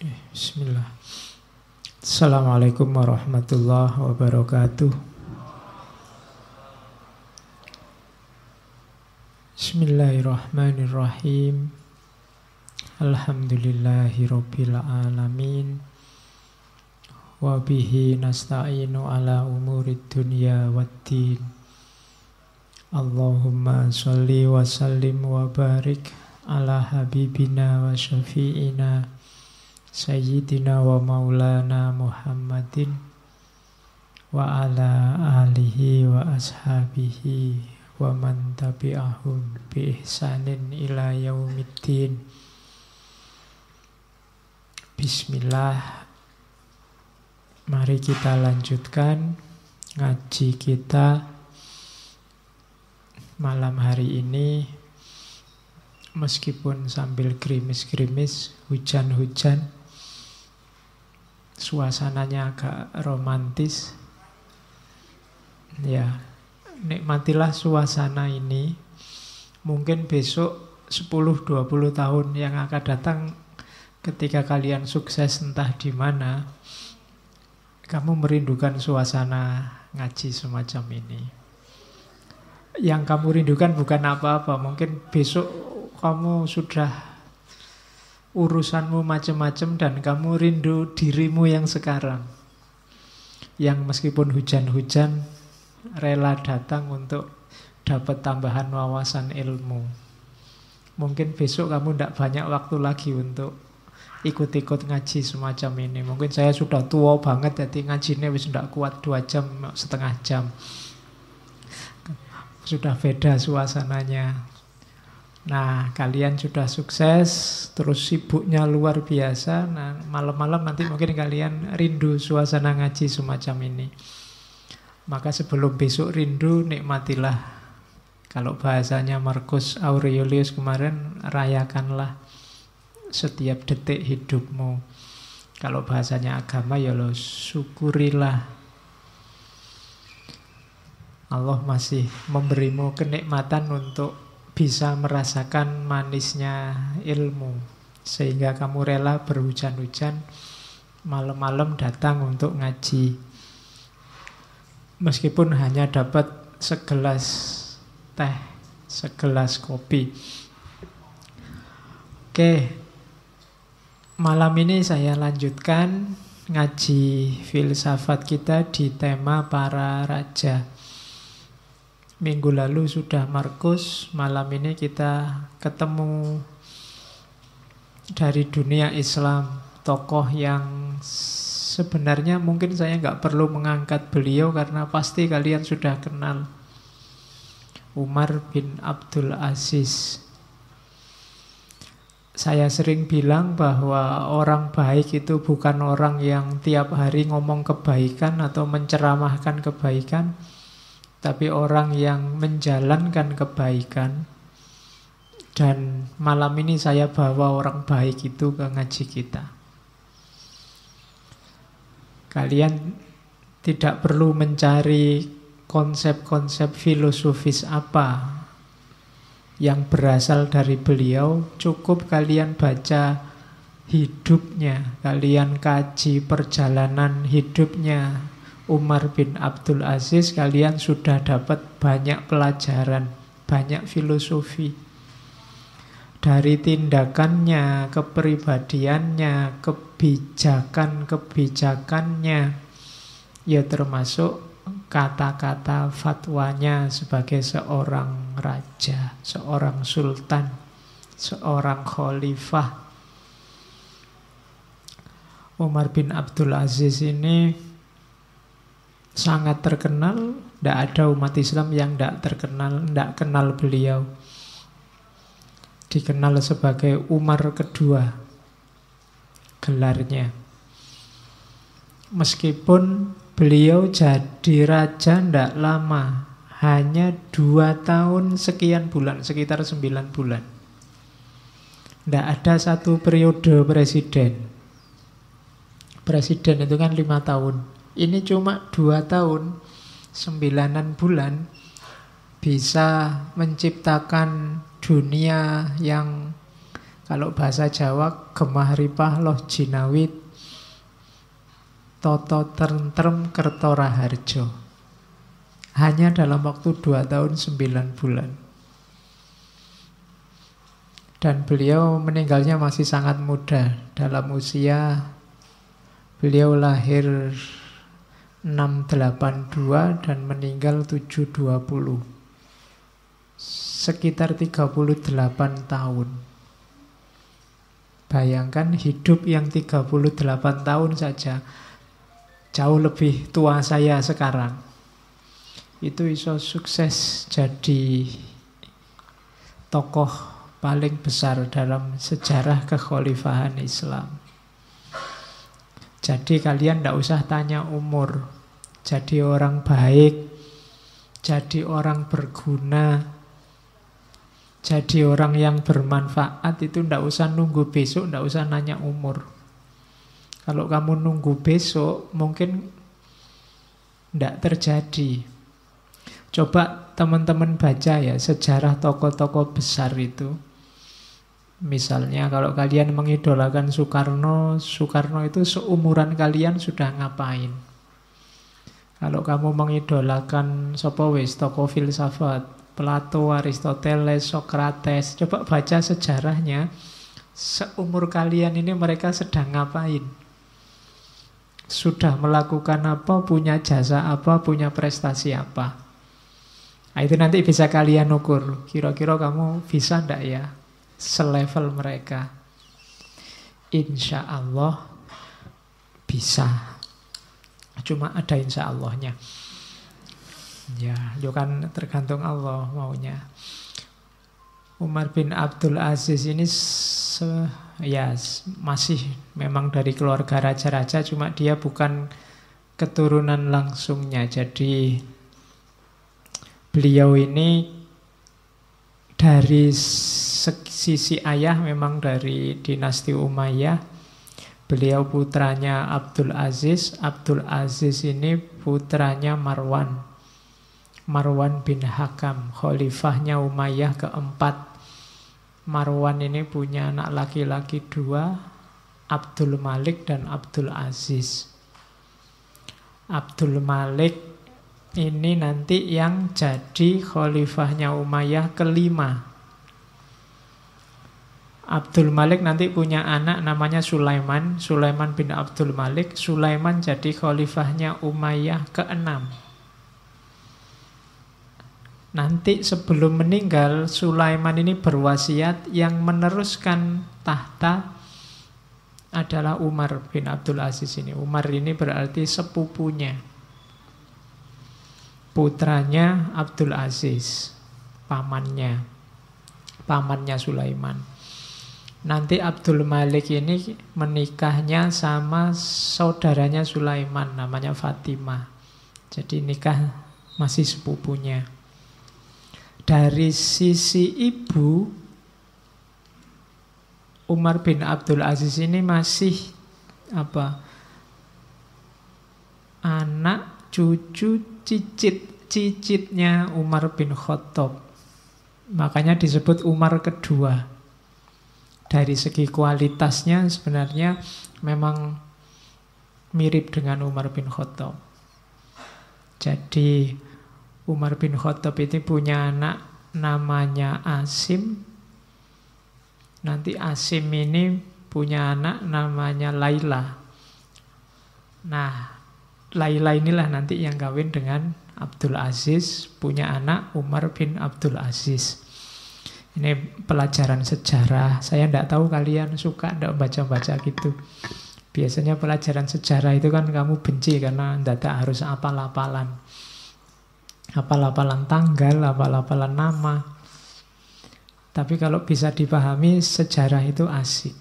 Bismillah. Assalamualaikum warahmatullahi wabarakatuh. Bismillahirrahmanirrahim. Alhamdulillahi rabbil alamin. Wa bihi nasta'inu ala umurid dunya waddin. Allahumma sholli wa sallim wa barik ala habibina wa syafi'ina Sayyidina wa maulana Muhammadin wa ala alihi wa ashabihi wa man tabi'ahum bi ihsanin ila yaumiddin. Bismillah. Mari kita lanjutkan ngaji kita malam hari ini, meskipun sambil gerimis-gerimis, hujan-hujan, suasananya agak romantis. Ya, nikmatilah suasana ini. Mungkin besok 10-20 tahun yang akan datang, ketika kalian sukses entah di mana, kamu merindukan suasana ngaji semacam ini. Yang kamu rindukan bukan apa-apa. Mungkin besok kamu sudah urusanmu macam-macam dan kamu rindu dirimu yang sekarang, yang meskipun hujan-hujan rela datang untuk dapat tambahan wawasan ilmu. Mungkin besok kamu tidak banyak waktu lagi untuk ikut-ikut ngaji semacam ini. Mungkin saya sudah tua banget, jadi ngajinya wis tidak kuat 2 jam, setengah jam. Sudah beda suasananya. Nah, kalian sudah sukses, terus sibuknya luar biasa. Nah, malam-malam nanti mungkin kalian rindu suasana ngaji semacam ini. Maka sebelum besok rindu, nikmatilah. Kalau bahasanya Marcus Aurelius kemarin, rayakanlah setiap detik hidupmu. Kalau bahasanya agama, ya lo syukurilah. Allah masih memberimu kenikmatan untuk bisa merasakan manisnya ilmu, sehingga kamu rela berhujan-hujan malam-malam datang untuk ngaji, meskipun hanya dapat segelas teh, segelas kopi. Oke, malam ini saya lanjutkan ngaji filsafat kita di tema para raja. Minggu lalu sudah Markus, malam ini kita ketemu dari dunia Islam, tokoh yang sebenarnya mungkin saya nggak perlu mengangkat beliau karena pasti kalian sudah kenal. Umar bin Abdul Aziz. Saya sering bilang bahwa orang baik itu bukan orang yang tiap hari ngomong kebaikan atau menceramahkan kebaikan, tapi orang yang menjalankan kebaikan. Dan malam ini saya bawa orang baik itu ke ngaji kita. Kalian tidak perlu mencari konsep-konsep filosofis apa yang berasal dari beliau. Cukup kalian baca hidupnya, kalian kaji perjalanan hidupnya Umar bin Abdul Aziz, kalian sudah dapat banyak pelajaran, banyak filosofi. Dari tindakannya, kepribadiannya, kebijakan-kebijakannya, ya termasuk kata-kata fatwanya sebagai seorang raja, seorang sultan, seorang khalifah. Umar bin Abdul Aziz ini sangat terkenal. Tidak ada umat Islam yang tidak kenal beliau. Dikenal sebagai Umar kedua gelarnya. Meskipun beliau jadi raja tidak lama, hanya 2 tahun sekian bulan, sekitar 9 bulan. Tidak ada satu periode presiden. Presiden itu kan 5 tahun. Ini cuma 2 tahun, 9 bulan, bisa menciptakan dunia yang Kalau bahasa Jawa, gemah ripah loh jinawit, toto tentrem kerto raharjo. Hanya dalam waktu 2 tahun 9 bulan. Dan beliau meninggalnya masih sangat muda. Dalam usia, beliau lahir 682 dan meninggal 720. Sekitar 38 tahun. Bayangkan hidup yang 38 tahun saja, jauh lebih tua saya sekarang. Itu iso sukses jadi tokoh paling besar dalam sejarah kekhalifahan Islam. Jadi kalian tidak usah tanya umur. Jadi orang baik, jadi orang berguna, jadi orang yang bermanfaat itu tidak usah nunggu besok, tidak usah nanya umur. Kalau kamu nunggu besok, mungkin tidak terjadi. Coba teman-teman baca ya sejarah tokoh-tokoh besar itu. Misalnya kalau kalian mengidolakan Soekarno, Soekarno itu seumuran kalian sudah ngapain? Kalau kamu mengidolakan sapa wis tokoh filsafat, Plato, Aristoteles, Socrates, coba baca sejarahnya. Seumur kalian ini mereka sedang ngapain? Sudah melakukan apa, punya jasa apa, punya prestasi apa? Nah, itu nanti bisa kalian ukur. Kira-kira kamu bisa ndak ya selevel mereka? Insya Allah bisa. Cuma ada insya Allahnya. Ya, itu kan tergantung Allah maunya. Umar bin Abdul Aziz ini masih memang dari keluarga raja-raja, cuma dia bukan keturunan langsungnya. Jadi beliau ini dari sisi ayah memang dari dinasti Umayyah. Beliau putranya Abdul Aziz. Abdul Aziz ini putranya Marwan. Marwan bin Hakam, khalifahnya Umayyah keempat. Marwan ini punya anak laki-laki 2, Abdul Malik dan Abdul Aziz. Abdul Malik ini nanti yang jadi khalifahnya Umayyah kelima. Abdul Malik nanti punya anak namanya Sulaiman. Sulaiman bin Abdul Malik. Sulaiman jadi khalifahnya Umayyah keenam. Nanti sebelum meninggal, Sulaiman ini berwasiat yang meneruskan tahta adalah Umar bin Abdul Aziz ini. Umar ini berarti sepupunya, putranya Abdul Aziz, pamannya Sulaiman. Nanti Abdul Malik ini menikahnya sama saudaranya Sulaiman, namanya Fatimah. Jadi nikah masih sepupunya. Dari sisi ibu, Umar bin Abdul Aziz ini masih anak, cucu, cicitnya Umar bin Khattab. Makanya disebut Umar kedua. Dari segi kualitasnya sebenarnya memang mirip dengan Umar bin Khattab. Jadi Umar bin Khattab itu punya anak namanya Asim. Nanti Asim ini punya anak namanya Laila. Nah, Laila inilah nanti yang kawin dengan Abdul Aziz, punya anak Umar bin Abdul Aziz. Ini pelajaran sejarah. Saya tidak tahu kalian suka tidak baca-baca gitu. Biasanya pelajaran sejarah itu kan kamu benci karena tidak harus hafal-hafalan. Hafal-hafalan tanggal, hafal-hafalan nama. Tapi kalau bisa dipahami, sejarah itu asik.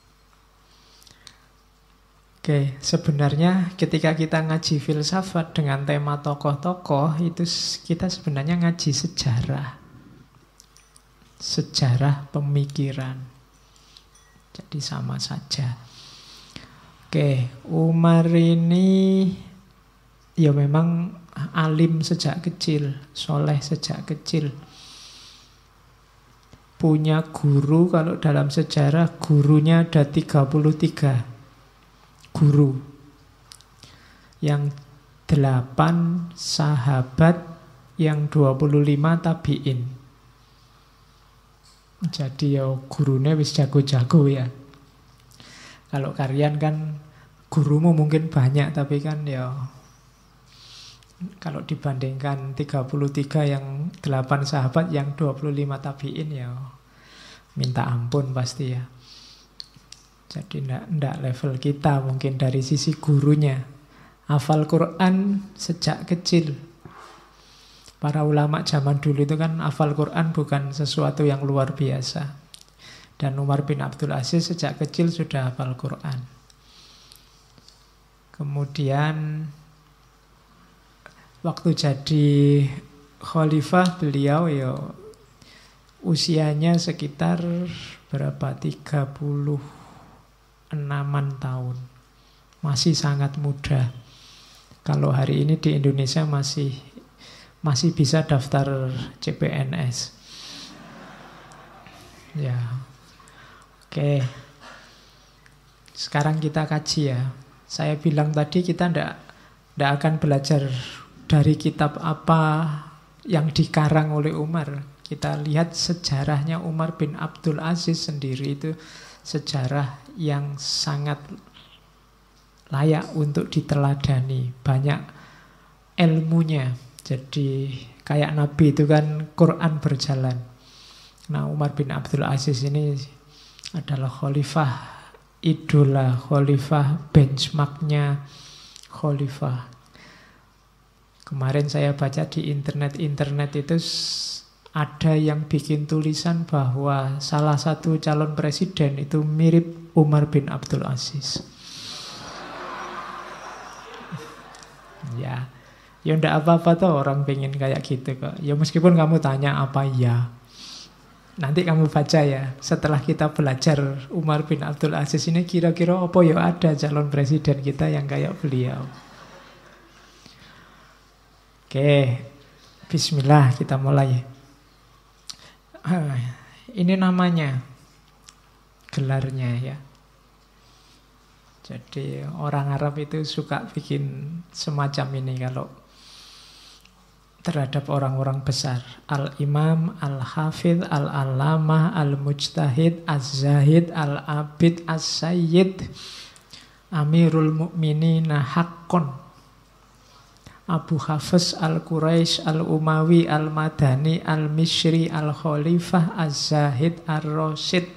Oke, sebenarnya ketika kita ngaji filsafat dengan tema tokoh-tokoh, itu kita sebenarnya ngaji sejarah. Sejarah pemikiran. Jadi sama saja. Oke, Umar ini ya memang alim sejak kecil, soleh sejak kecil. punya guru, kalau dalam sejarah gurunya ada 33 guru. Yang 8 sahabat, yang 25 tabi'in. Jadi ya gurunya wis jago-jago ya. Kalau kalian kan gurumu mungkin banyak, tapi kan ya kalau dibandingkan 33 yang 8 sahabat, yang 25 tabi'in ya minta ampun pasti ya. Jadi enggak level kita mungkin dari sisi gurunya. Hafal Quran sejak kecil. Para ulama zaman dulu itu kan hafal Quran bukan sesuatu yang luar biasa. Dan Umar bin Abdul Aziz sejak kecil sudah hafal Quran. Kemudian waktu jadi khalifah beliau ya usianya sekitar berapa? 36-an tahun. Masih sangat muda. Kalau hari ini di Indonesia masih bisa daftar CPNS. Ya. Oke. Sekarang kita kaji ya. Saya bilang tadi kita ndak akan belajar dari kitab apa yang dikarang oleh Umar. Kita lihat sejarahnya Umar bin Abdul Aziz sendiri, itu sejarah yang sangat layak untuk diteladani. Banyak ilmunya. Jadi kayak Nabi itu kan Quran berjalan. Nah, Umar bin Abdul Aziz ini adalah khalifah idola, khalifah benchmarknya khalifah. Kemarin saya baca di internet itu ada yang bikin tulisan bahwa salah satu calon presiden itu mirip Umar bin Abdul Aziz. Ya ndak apa-apa tuh orang pengen kayak gitu kok. Ya meskipun kamu tanya apa ya. Nanti kamu baca ya, setelah kita belajar Umar bin Abdul Aziz ini kira-kira apa ya ada calon presiden kita yang kayak beliau. Oke, bismillah kita mulai. Ini namanya, gelarnya ya. Jadi orang Arab itu suka bikin semacam ini kalau terhadap orang-orang besar. Al-Imam, Al-Hafidh, Al-Alamah, Al-Mujtahid, Az-Zahid, Al-Abid, As-Sayyid, Amirul Mukminin Haqqon, Abu Hafiz Al-Quraisy, Al-Umawi, Al-Madani, Al-Misri, Al-Khalifah, Az-Zahid, Ar-Rasyid,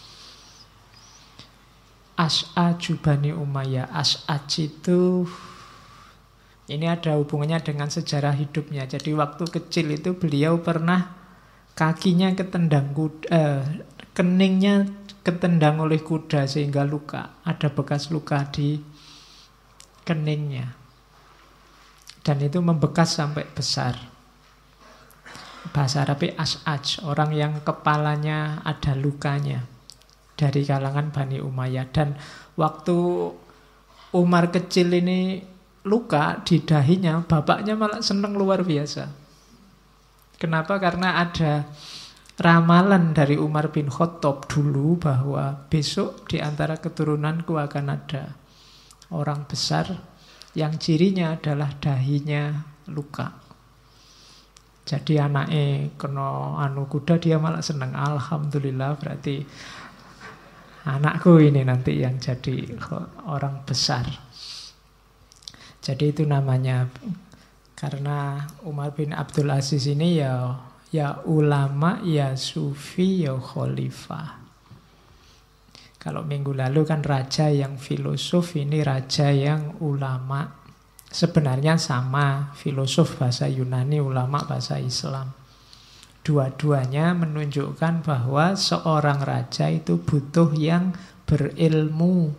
As'aj Bani Umayyah. As'aj itu ini ada hubungannya dengan sejarah hidupnya. Jadi waktu kecil itu beliau pernah kakinya ketendang kuda, keningnya ketendang oleh kuda sehingga luka. Ada bekas luka di keningnya. Dan itu membekas sampai besar. Bahasa Arabnya As'aj, orang yang kepalanya ada lukanya, dari kalangan Bani Umayyah. Dan waktu Umar kecil ini luka di dahinya, bapaknya malah seneng luar biasa. Kenapa? Karena ada ramalan dari Umar bin Khattab dulu bahwa besok di antara keturunanku akan ada orang besar yang cirinya adalah dahinya luka. Jadi anaknya kena kuda, dia malah seneng. Alhamdulillah, berarti anakku ini nanti yang jadi orang besar. Jadi itu namanya, karena Umar bin Abdul Aziz ini ya ulama, ya sufi, ya khalifah. Kalau minggu lalu kan raja yang filosof, ini raja yang ulama. Sebenarnya sama, filosof bahasa Yunani, ulama bahasa Islam. Dua-duanya menunjukkan bahwa seorang raja itu butuh yang berilmu.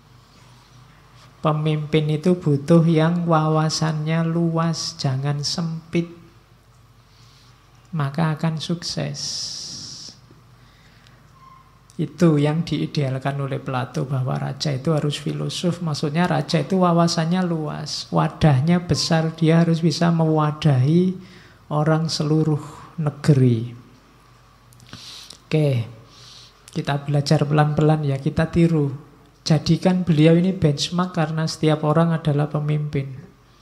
Pemimpin itu butuh yang wawasannya luas, jangan sempit. Maka akan sukses. Itu yang diidealkan oleh Plato, bahwa raja itu harus filosof. Maksudnya raja itu wawasannya luas, wadahnya besar, dia harus bisa mewadahi orang seluruh negeri. Oke, kita belajar pelan-pelan ya, kita tiru. Jadikan beliau ini benchmark karena setiap orang adalah pemimpin.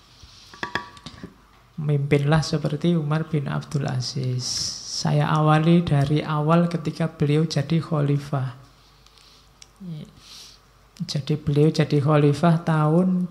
Memimpinlah seperti Umar bin Abdul Aziz. Saya awali dari awal ketika beliau jadi khalifah. Jadi beliau jadi khalifah tahun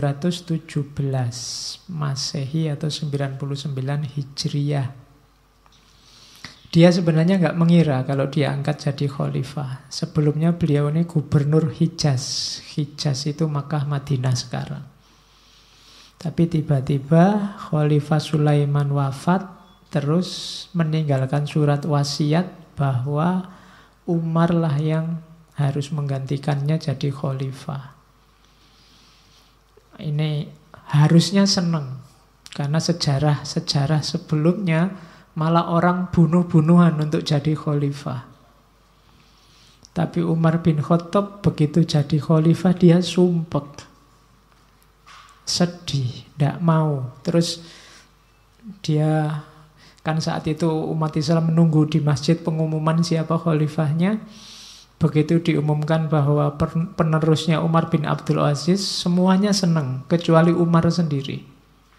717 Masehi atau 99 Hijriyah. Dia sebenarnya nggak mengira kalau dia angkat jadi khalifah. Sebelumnya beliau ini gubernur Hijaz. Hijaz itu Makkah Madinah sekarang. Tapi tiba-tiba Khalifah Sulaiman wafat, terus meninggalkan surat wasiat bahwa Umar lah yang harus menggantikannya jadi khalifah. Ini harusnya senang, karena sejarah sebelumnya malah orang bunuh-bunuhan untuk jadi khalifah. Tapi Umar bin Khattab begitu jadi khalifah dia sumpek, sedih, tidak mau. Terus dia kan saat itu umat Islam menunggu di masjid pengumuman siapa khalifahnya. Begitu diumumkan bahwa penerusnya Umar bin Abdul Aziz, semuanya senang kecuali Umar sendiri.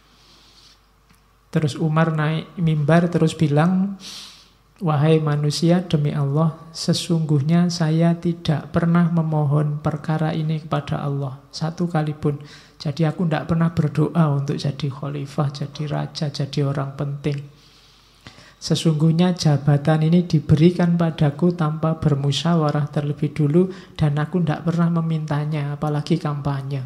Terus Umar naik mimbar terus bilang, wahai manusia, demi Allah, sesungguhnya saya tidak pernah memohon perkara ini kepada Allah satu kali pun. Jadi aku tidak pernah berdoa untuk jadi khalifah, jadi raja, jadi orang penting. Sesungguhnya jabatan ini diberikan padaku tanpa bermusyawarah terlebih dulu, dan aku tidak pernah memintanya, apalagi kampanye.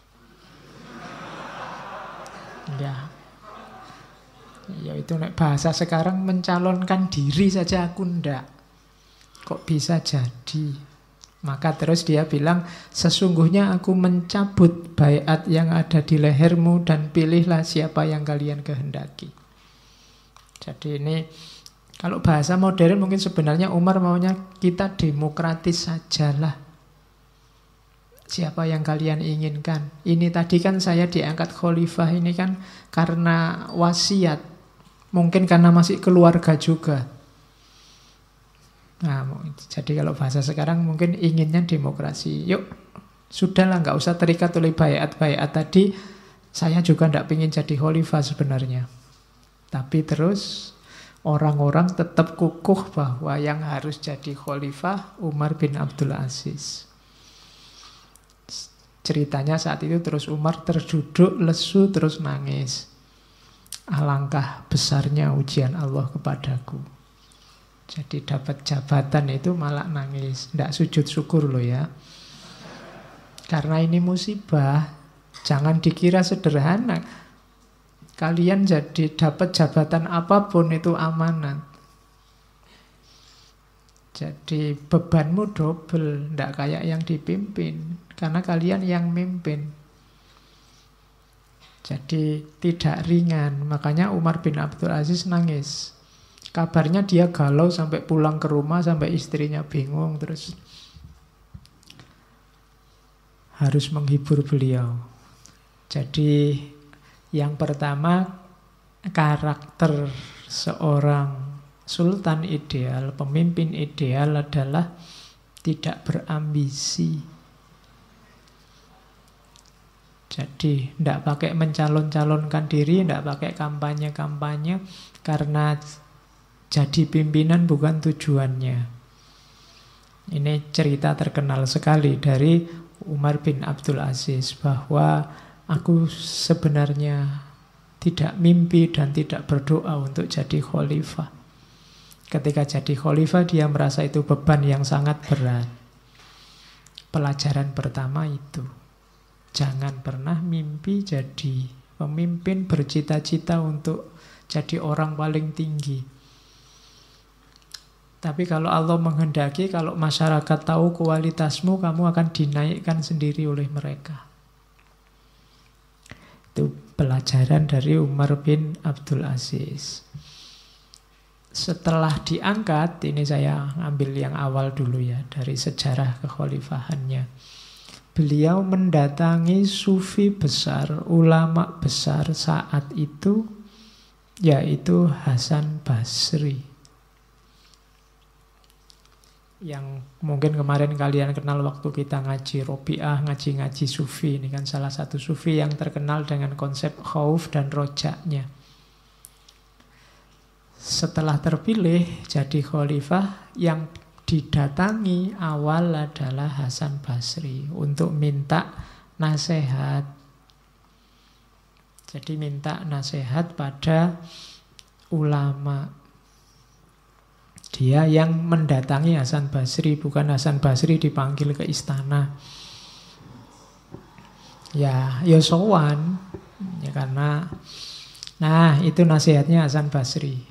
Ya itu bahasa sekarang, mencalonkan diri saja aku ndak. Kok bisa jadi? Maka terus dia bilang, sesungguhnya aku mencabut baiat yang ada di lehermu dan pilihlah siapa yang kalian kehendaki. Jadi ini kalau bahasa modern mungkin sebenarnya Umar maunya kita demokratis sajalah. Siapa yang kalian inginkan. Ini tadi kan saya diangkat khalifah ini kan karena wasiat. Mungkin karena masih keluarga juga. Nah, jadi kalau bahasa sekarang mungkin inginnya demokrasi. Yuk, sudahlah, nggak usah terikat oleh baiat-baiat tadi. Saya juga tidak ingin jadi khalifah sebenarnya. Tapi terus orang-orang tetap kukuh bahwa yang harus jadi khalifah Umar bin Abdul Aziz. Ceritanya saat itu terus Umar terduduk lesu terus nangis. Alangkah besarnya ujian Allah kepadaku. Jadi dapat jabatan itu malah nangis. Tidak sujud syukur loh ya. Karena ini musibah. Jangan dikira sederhana. Kalian jadi dapat jabatan apapun itu amanat. Jadi bebanmu double. Tidak kayak yang dipimpin. Karena kalian yang mimpin. Jadi tidak ringan. Makanya Umar bin Abdul Aziz nangis. Kabarnya dia galau sampai pulang ke rumah, sampai istrinya bingung. Terus harus menghibur beliau. Jadi yang pertama, karakter seorang sultan ideal, pemimpin ideal adalah tidak berambisi. Jadi tidak pakai mencalon-calonkan diri, tidak pakai kampanye-kampanye, karena jadi pimpinan bukan tujuannya. Ini cerita terkenal sekali dari Umar bin Abdul Aziz, bahwa aku sebenarnya tidak mimpi dan tidak berdoa untuk jadi khalifah. Ketika jadi khalifah dia merasa itu beban yang sangat berat. Pelajaran pertama itu, jangan pernah mimpi jadi pemimpin, bercita-cita untuk jadi orang paling tinggi. Tapi kalau Allah menghendaki, kalau masyarakat tahu kualitasmu, kamu akan dinaikkan sendiri oleh mereka. Itu pelajaran dari Umar bin Abdul Aziz. Setelah diangkat, ini saya ambil yang awal dulu ya, dari sejarah kekhalifahannya. Beliau mendatangi sufi besar, ulama besar saat itu, yaitu Hasan Basri. Yang mungkin kemarin kalian kenal waktu kita ngaji Robiah, ngaji-ngaji sufi. Ini kan salah satu sufi yang terkenal dengan konsep khauf dan rojaknya. Setelah terpilih jadi khalifah, yang didatangi awal adalah Hasan Basri untuk minta nasihat. Jadi minta nasihat pada ulama. Dia yang mendatangi Hasan Basri, bukan Hasan Basri dipanggil ke istana. Ya sowan. Ya karena itu nasihatnya Hasan Basri.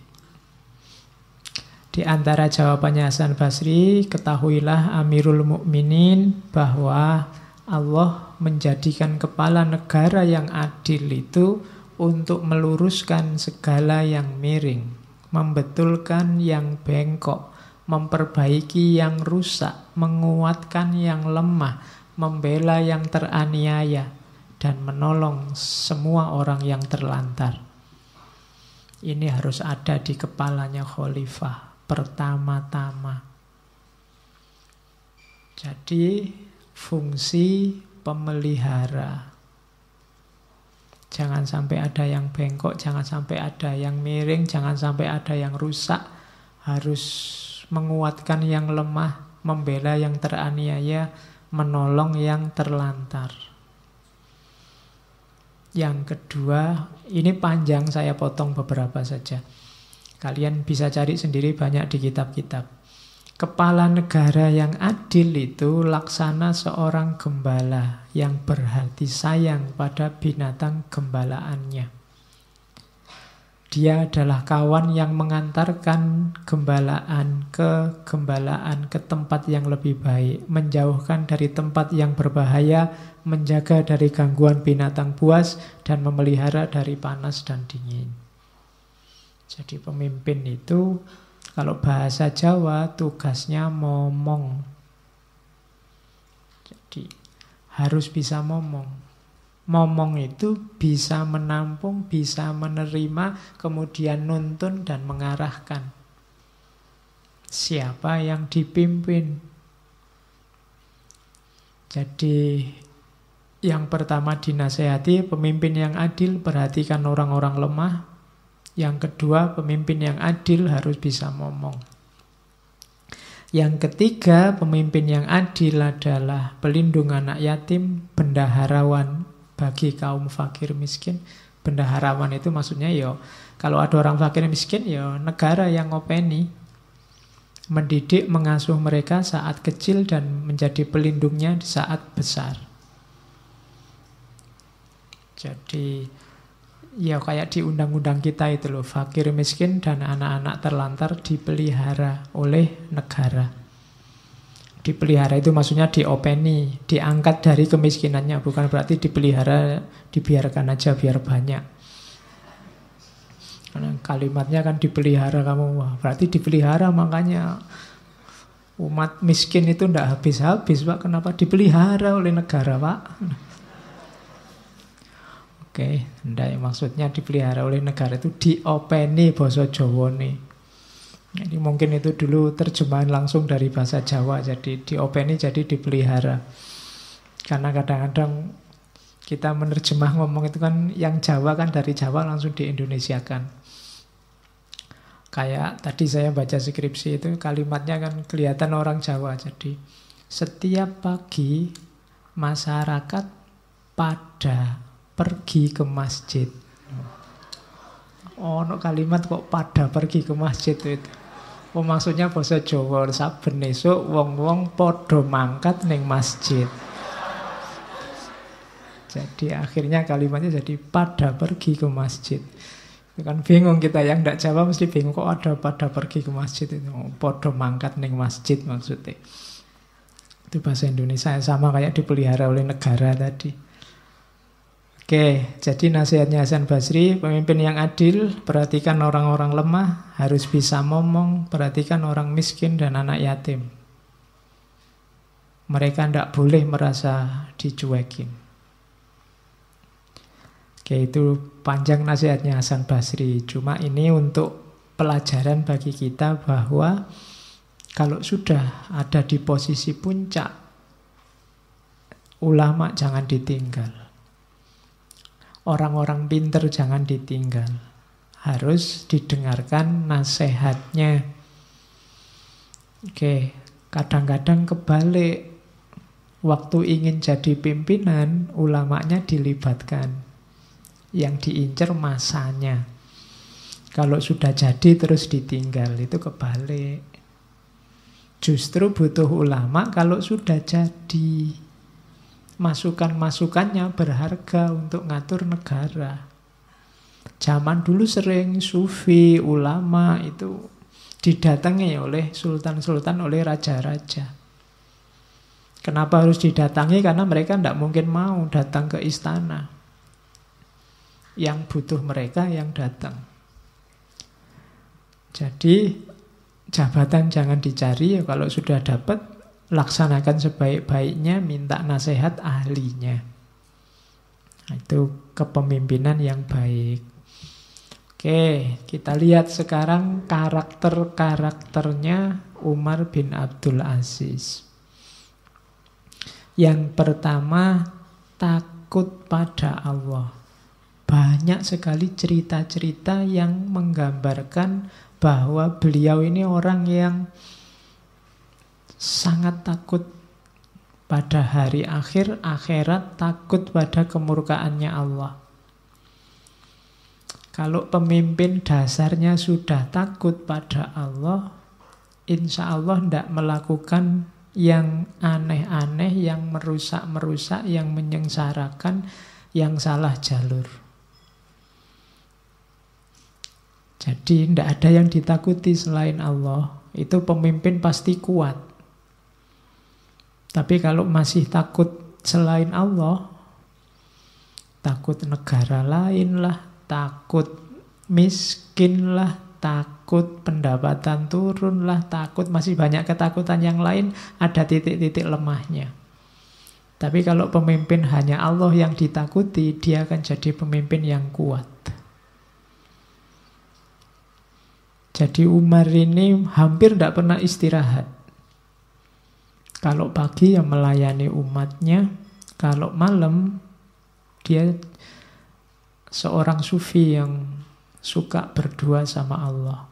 Di antara jawabannya Hasan Basri, ketahuilah Amirul Mukminin bahwa Allah menjadikan kepala negara yang adil itu untuk meluruskan segala yang miring, membetulkan yang bengkok, memperbaiki yang rusak, menguatkan yang lemah, membela yang teraniaya, dan menolong semua orang yang terlantar. Ini harus ada di kepalanya khalifah pertama-tama. Jadi fungsi pemelihara. Jangan sampai ada yang bengkok, jangan sampai ada yang miring, jangan sampai ada yang rusak. Harus menguatkan yang lemah, membela yang teraniaya, menolong yang terlantar. Yang kedua, ini panjang, saya potong beberapa saja. Kalian bisa cari sendiri banyak di kitab-kitab. Kepala negara yang adil itu laksana seorang gembala yang berhati sayang pada binatang gembalaannya. Dia adalah kawan yang mengantarkan gembalaan ke tempat yang lebih baik, menjauhkan dari tempat yang berbahaya, menjaga dari gangguan binatang buas, dan memelihara dari panas dan dingin. Jadi pemimpin itu, kalau bahasa Jawa, tugasnya momong. Jadi harus bisa momong. Momong itu bisa menampung, bisa menerima, kemudian nuntun dan mengarahkan. Siapa yang dipimpin? Jadi yang pertama dinasehati, pemimpin yang adil, perhatikan orang-orang lemah. Yang kedua, pemimpin yang adil harus bisa ngomong. Yang ketiga, pemimpin yang adil adalah pelindung anak yatim, bendaharawan bagi kaum fakir miskin. Bendaharawan itu maksudnya kalau ada orang fakir miskin, negara yang ngopeni, mendidik, mengasuh mereka saat kecil dan menjadi pelindungnya di saat besar. Jadi kayak di undang-undang kita itu loh, fakir miskin dan anak-anak terlantar dipelihara oleh negara. Dipelihara itu maksudnya diopeni, diangkat dari kemiskinannya, bukan berarti dipelihara dibiarkan aja biar banyak. Karena kalimatnya kan dipelihara, kamu berarti dipelihara, makanya umat miskin itu ndak habis-habis, Pak. Kenapa dipelihara oleh negara, Pak? Oke, ndak, maksudnya dipelihara oleh negara itu diopeni basa Jawane. Jadi mungkin itu dulu terjemahan langsung dari bahasa Jawa, jadi diopeni jadi dipelihara. Karena kadang-kadang kita menerjemah ngomong itu kan yang Jawa kan dari Jawa langsung diindonesiakan. Kayak tadi saya baca skripsi itu kalimatnya kan kelihatan orang Jawa. Jadi setiap pagi masyarakat pada pergi ke masjid. Kalimat kok pada pergi ke masjid itu. Maksudnya bahasa Jawa, saben esuk wong-wong padha mangkat ning masjid. Jadi akhirnya kalimatnya jadi pada pergi ke masjid. Itu kan bingung kita yang ndak Jawa mesti bingung kok ada pada pergi ke masjid itu. Padha mangkat ning masjid maksudnya. Itu bahasa Indonesia sama kayak dipelihara oleh negara tadi. Oke, jadi nasihatnya Hasan Basri, pemimpin yang adil, perhatikan orang-orang lemah, harus bisa ngomong, perhatikan orang miskin dan anak yatim. Mereka tidak boleh merasa dicuekin. Oke, itu panjang nasihatnya Hasan Basri. Cuma ini untuk pelajaran bagi kita bahwa Kalau sudah ada di posisi puncak, ulama jangan ditinggal. Orang-orang pinter jangan ditinggal. Harus didengarkan nasihatnya. Oke, kadang-kadang kebalik. Waktu ingin jadi pimpinan, ulamanya dilibatkan. Yang diincar masanya. Kalau sudah jadi terus ditinggal, itu kebalik. Justru butuh ulama kalau sudah jadi. Masukan-masukannya berharga untuk ngatur negara. Zaman dulu sering sufi, ulama itu didatangi oleh sultan-sultan, oleh raja-raja. Kenapa harus didatangi? Karena mereka tidak mungkin mau datang ke istana. Yang butuh mereka yang datang. Jadi jabatan jangan dicari, ya kalau sudah dapat laksanakan sebaik-baiknya, minta nasihat ahlinya. Itu kepemimpinan yang baik. Oke, kita lihat sekarang karakter-karakternya Umar bin Abdul Aziz. Yang pertama, takut pada Allah. Banyak sekali cerita-cerita yang menggambarkan bahwa beliau ini orang yang sangat takut pada hari akhir, akhirat, takut pada kemurkaannya Allah. Kalau pemimpin dasarnya sudah takut pada Allah, insya Allah tidak melakukan yang aneh-aneh, yang merusak-merusak, yang menyengsarakan, yang salah jalur. Jadi tidak ada yang ditakuti selain Allah. Itu pemimpin pasti kuat. Tapi kalau masih takut selain Allah, takut negara lain lah, takut miskin lah, takut pendapatan turun lah, takut masih banyak ketakutan yang lain, ada titik-titik lemahnya. Tapi kalau pemimpin hanya Allah yang ditakuti, dia akan jadi pemimpin yang kuat. Jadi Umar ini hampir tidak pernah istirahat. Kalau pagi ya melayani umatnya, kalau malam dia seorang sufi yang suka berdua sama Allah.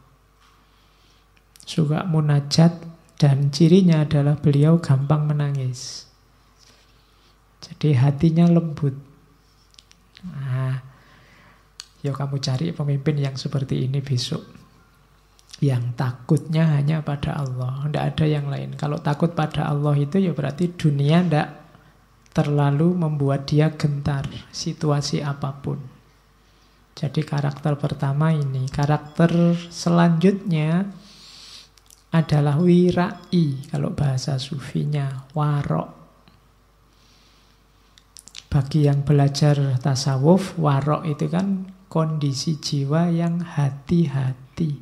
Suka munajat, dan cirinya adalah beliau gampang menangis. Jadi hatinya lembut. Nah, yuk kamu cari pemimpin yang seperti ini besok. Yang takutnya hanya pada Allah, tidak ada yang lain. Kalau takut pada Allah itu ya berarti dunia tidak terlalu membuat dia gentar, situasi apapun. Jadi karakter pertama ini. Karakter selanjutnya adalah wirai, kalau bahasa sufinya, warok. Bagi yang belajar tasawuf, warok itu kan kondisi jiwa yang hati-hati.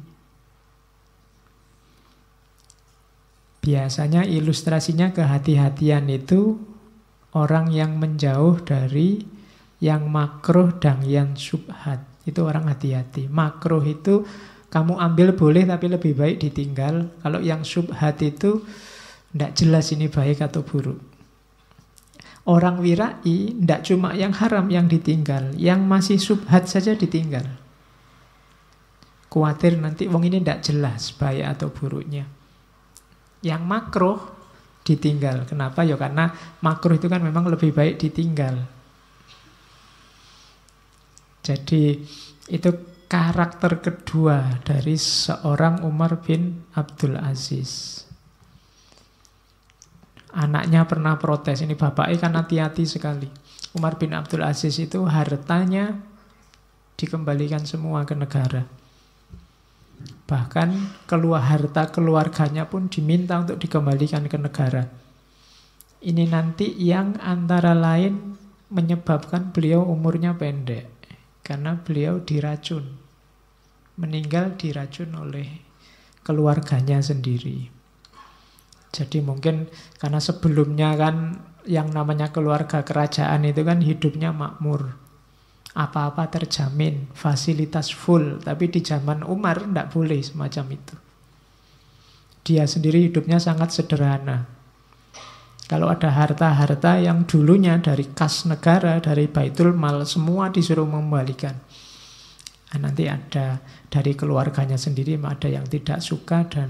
Biasanya ilustrasinya kehati-hatian itu orang yang menjauh dari yang makruh dan yang syubhat. Itu orang hati-hati. Makruh itu kamu ambil boleh tapi lebih baik ditinggal. Kalau yang syubhat itu tidak jelas ini baik atau buruk. Orang wirai tidak cuma yang haram yang ditinggal, yang masih syubhat saja ditinggal. Khawatir nanti wong ini tidak jelas baik atau buruknya. Yang makruh ditinggal. Kenapa? Ya karena makruh itu kan memang lebih baik ditinggal. Jadi itu karakter kedua dari seorang Umar bin Abdul Aziz. Anaknya pernah protes, ini bapaknya kan hati-hati sekali. Umar bin Abdul Aziz itu hartanya dikembalikan semua ke negara. Bahkan harta keluarganya pun diminta untuk dikembalikan ke negara. Ini nanti yang antara lain menyebabkan beliau umurnya pendek. Karena beliau diracun. Meninggal diracun oleh keluarganya sendiri. Jadi mungkin karena sebelumnya kan yang namanya keluarga kerajaan itu kan hidupnya makmur. Apa-apa terjamin, fasilitas full. Tapi di zaman Umar tidak boleh semacam itu. dia sendiri hidupnya sangat sederhana. Kalau ada harta-harta yang dulunya dari kas negara, dari Baitul Mal, semua disuruh mengembalikan. Nah, nanti ada dari keluarganya sendiri, ada yang tidak suka dan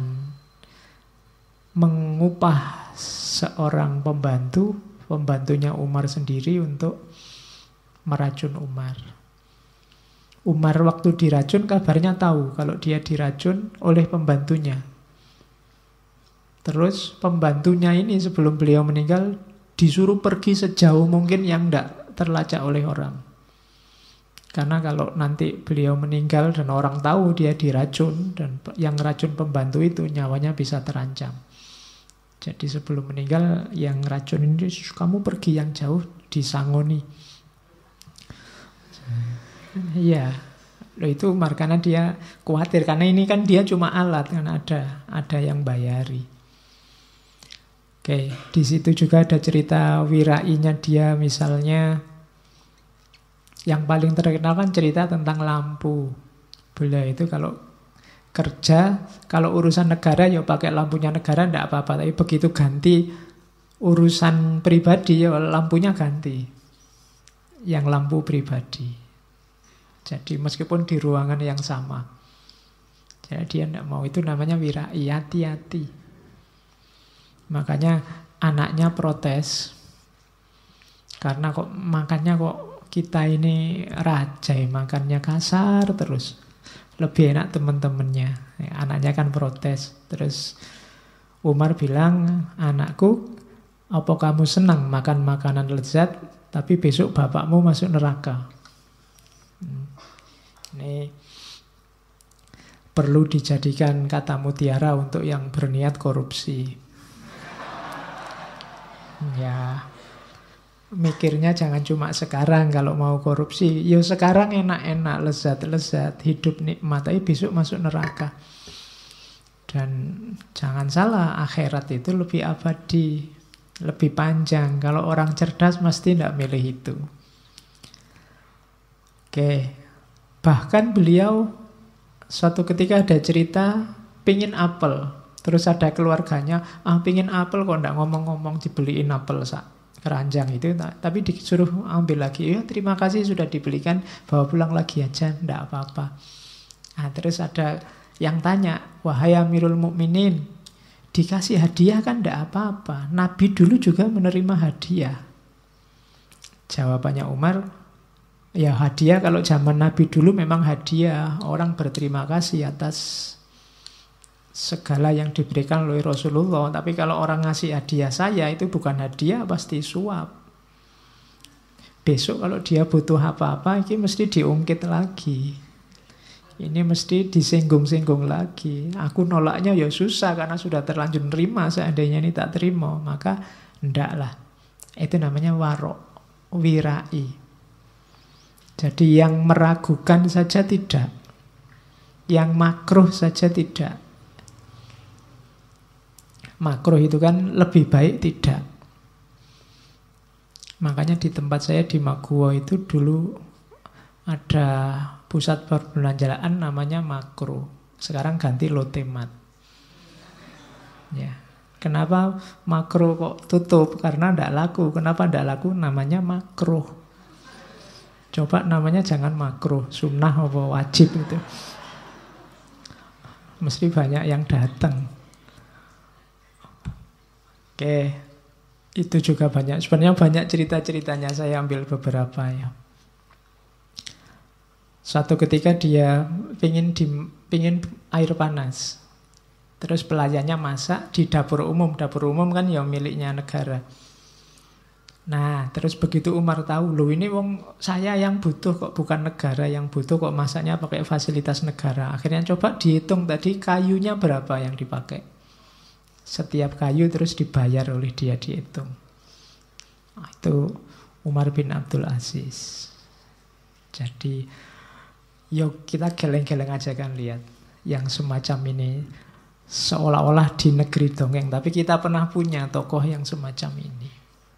mengupah seorang pembantu, pembantunya Umar sendiri untuk meracun Umar. Umar waktu diracun kabarnya tahu kalau dia diracun oleh pembantunya. Terus pembantunya ini sebelum beliau meninggal disuruh pergi sejauh mungkin yang tidak terlacak oleh orang. Karena kalau nanti beliau meninggal dan orang tahu dia diracun, dan yang racun pembantu itu nyawanya bisa terancam. Jadi sebelum meninggal yang racun ini, kamu pergi yang jauh, disangoni. Iya, itu Umar karena dia khawatir, karena ini kan dia cuma alat, kan ada yang bayari. Oke, di situ juga ada cerita wirainya dia, misalnya yang paling terkenal kan cerita tentang lampu. Beliau itu kalau kerja, kalau urusan negara ya pakai lampunya negara tidak apa-apa, tapi begitu ganti urusan pribadi ya lampunya ganti, yang lampu pribadi. Jadi meskipun di ruangan yang sama, jadi dia tidak mau, itu namanya wirai, hati-hati. Makanya anaknya protes, karena kok makannya kok kita ini raja, makannya kasar terus, lebih enak teman-temannya. Anaknya kan protes. Terus Umar bilang, anakku, apa kamu senang makan makanan lezat tapi besok bapakmu masuk neraka? Ini perlu dijadikan kata mutiara untuk yang berniat korupsi. Ya, mikirnya jangan cuma sekarang kalau mau korupsi. Ya sekarang enak-enak, lezat-lezat, hidup nikmat, tapi besok masuk neraka. Dan jangan salah, akhirat itu lebih abadi, lebih panjang. Kalau orang cerdas mesti tidak milih itu. Oke, bahkan beliau suatu ketika ada cerita pingin apel. Terus ada keluarganya, pingin apel kok enggak ngomong-ngomong, dibeliin apel keranjang itu, tapi disuruh ambil lagi. Ya terima kasih sudah dibelikan, bawa pulang lagi aja, enggak apa-apa. Nah, terus ada yang tanya, wahai Amirul Mukminin, dikasih hadiah kan enggak apa-apa. Nabi dulu juga menerima hadiah. Jawabannya Umar, ya hadiah kalau zaman Nabi dulu memang hadiah. Orang berterima kasih atas segala yang diberikan oleh Rasulullah. Tapi kalau orang ngasih hadiah saya, itu bukan hadiah, pasti suap. Besok kalau dia butuh apa-apa, ini mesti diungkit lagi. Ini mesti disinggung-singgung lagi. Aku nolaknya ya susah, karena sudah terlanjur nerima. Seandainya ini tak terima, maka ndaklah. Itu namanya warok, wirai. Jadi yang meragukan saja tidak, yang makruh saja tidak. Makruh itu kan lebih baik tidak. Makanya di tempat saya di Maguwo itu dulu ada pusat perbelanjaan namanya Makro. Sekarang ganti Lotemat. Ya. Kenapa Makro kok tutup? Karena tidak laku. Kenapa tidak laku? Namanya Makro. Coba namanya jangan Makro, sunnah apa wajib itu. Mesti banyak yang datang. Oke, itu juga banyak. Sebenarnya banyak cerita-ceritanya, saya ambil beberapa ya. Suatu ketika dia pingin air panas. Terus pelayannya masak di dapur umum. Dapur umum kan ya miliknya negara. Nah, terus begitu Umar tahu, loh ini wong saya yang butuh kok, bukan negara yang butuh kok, masaknya pakai fasilitas negara. Akhirnya coba dihitung tadi kayunya berapa yang dipakai. Setiap kayu terus dibayar oleh dia, dihitung. Nah, itu Umar bin Abdul Aziz. Jadi, yuk kita geleng-geleng aja kan lihat. Yang semacam ini seolah-olah di negeri dongeng, tapi kita pernah punya tokoh yang semacam ini.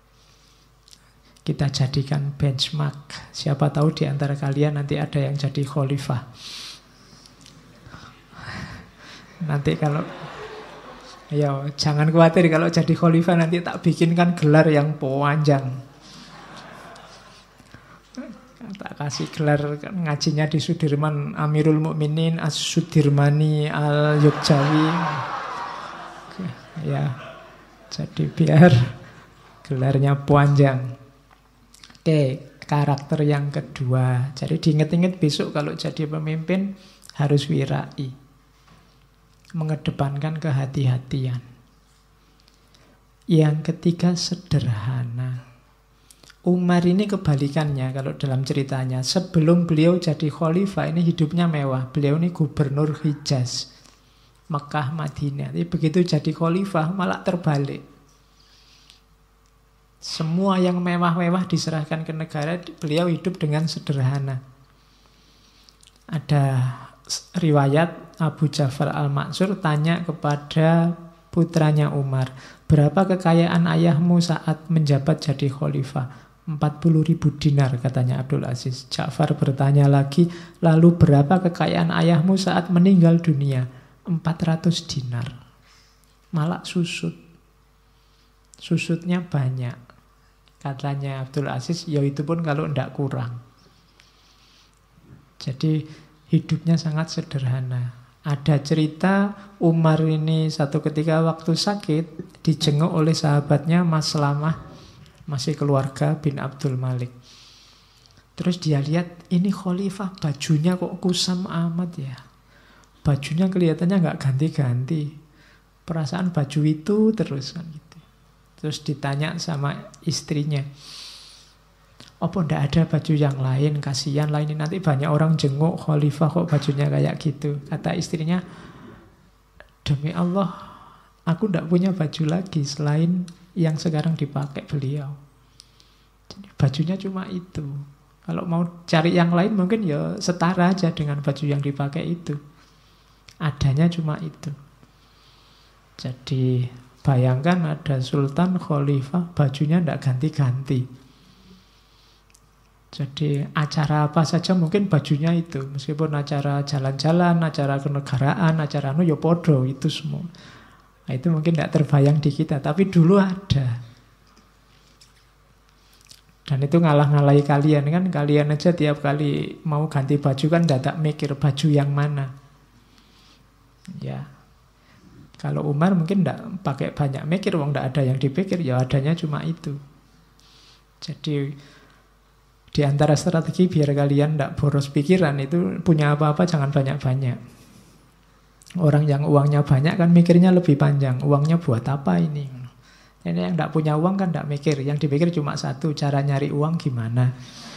Kita jadikan benchmark. Siapa tahu di antara kalian nanti ada yang jadi khalifah. Nanti kalau Ya, jangan khawatir kalau jadi khalifah nanti tak bikinkan gelar yang panjang. Tak kasih gelar, ngajinya di Sudirman, Amirul Mukminin As-Sudirmani Al-Yogjawi. Ya, jadi biar gelarnya panjang. Oke, karakter yang kedua. Jadi diinget-inget besok kalau jadi pemimpin harus wirai. Mengedepankan kehati-hatian. Yang ketiga sederhana. Umar ini kebalikannya kalau dalam ceritanya. Sebelum beliau jadi khalifah ini hidupnya mewah. Beliau ini gubernur Hijaz, Mekah, Madinah. Tapi begitu jadi khalifah malah terbalik. Semua yang mewah-mewah diserahkan ke negara. Beliau hidup dengan sederhana. Ada riwayat Abu Ja'far Al-Mansur tanya kepada putranya Umar, berapa kekayaan ayahmu saat menjabat jadi khalifah? 40.000 dinar katanya Abdul Aziz. Ja'far bertanya lagi, lalu berapa kekayaan ayahmu saat meninggal dunia? 400 dinar. Malah susut. Susutnya banyak. Katanya Abdul Aziz, ya itu pun kalau tidak kurang. Jadi hidupnya sangat sederhana. Ada cerita Umar ini satu ketika waktu sakit dijenguk oleh sahabatnya Mas Salamah, masih keluarga bin Abdul Malik. Terus dia lihat ini khalifah bajunya kok kusam amat ya. Bajunya kelihatannya nggak ganti-ganti. Perasaan baju itu terus kan gitu. Terus ditanya sama istrinya, apa ndak ada baju yang lain, kasihan lah ini nanti banyak orang jenguk khalifah kok bajunya kayak gitu. Kata istrinya, demi Allah aku ndak punya baju lagi selain yang sekarang dipakai beliau. Jadi bajunya cuma itu. Kalau mau cari yang lain mungkin ya setara aja dengan baju yang dipakai itu. Adanya cuma itu. Jadi bayangkan ada sultan khalifah bajunya ndak ganti-ganti. Jadi acara apa saja mungkin bajunya itu. Meskipun acara jalan-jalan, acara kenegaraan, acara ya podo itu semua. Nah, itu mungkin tidak terbayang di kita. Tapi dulu ada. Dan itu ngalah-ngalahi kalian kan. Kalian aja tiap kali mau ganti baju kan tidak mikir baju yang mana. Ya. Kalau Umar mungkin tidak pakai banyak mikir. Wong tidak ada yang dipikir. Ya adanya cuma itu. Jadi di antara strategi biar kalian tidak boros pikiran itu punya apa-apa jangan banyak-banyak. Orang yang uangnya banyak kan mikirnya lebih panjang. Uangnya buat apa ini? Ini yang tidak punya uang kan tidak mikir. Yang dipikir cuma satu, cara nyari uang gimana.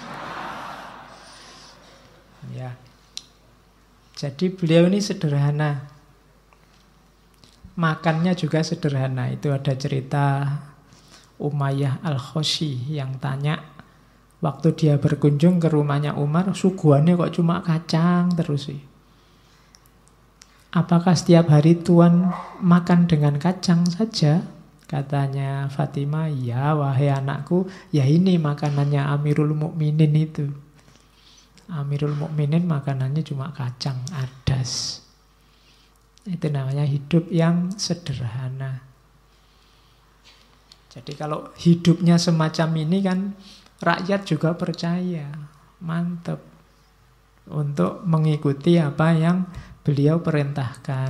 Ya. Jadi beliau ini sederhana. Makannya juga sederhana. Itu ada cerita Umayyah Al-Khoshi yang tanya, waktu dia berkunjung ke rumahnya Umar, suguhannya kok cuma kacang terus sih. Apakah setiap hari Tuan makan dengan kacang saja? Katanya Fatimah, ya wahai anakku, ya ini makanannya Amirul Mukminin itu. Amirul Mukminin makanannya cuma kacang adas. Itu namanya hidup yang sederhana. Jadi kalau hidupnya semacam ini kan rakyat juga percaya, mantap untuk mengikuti apa yang beliau perintahkan.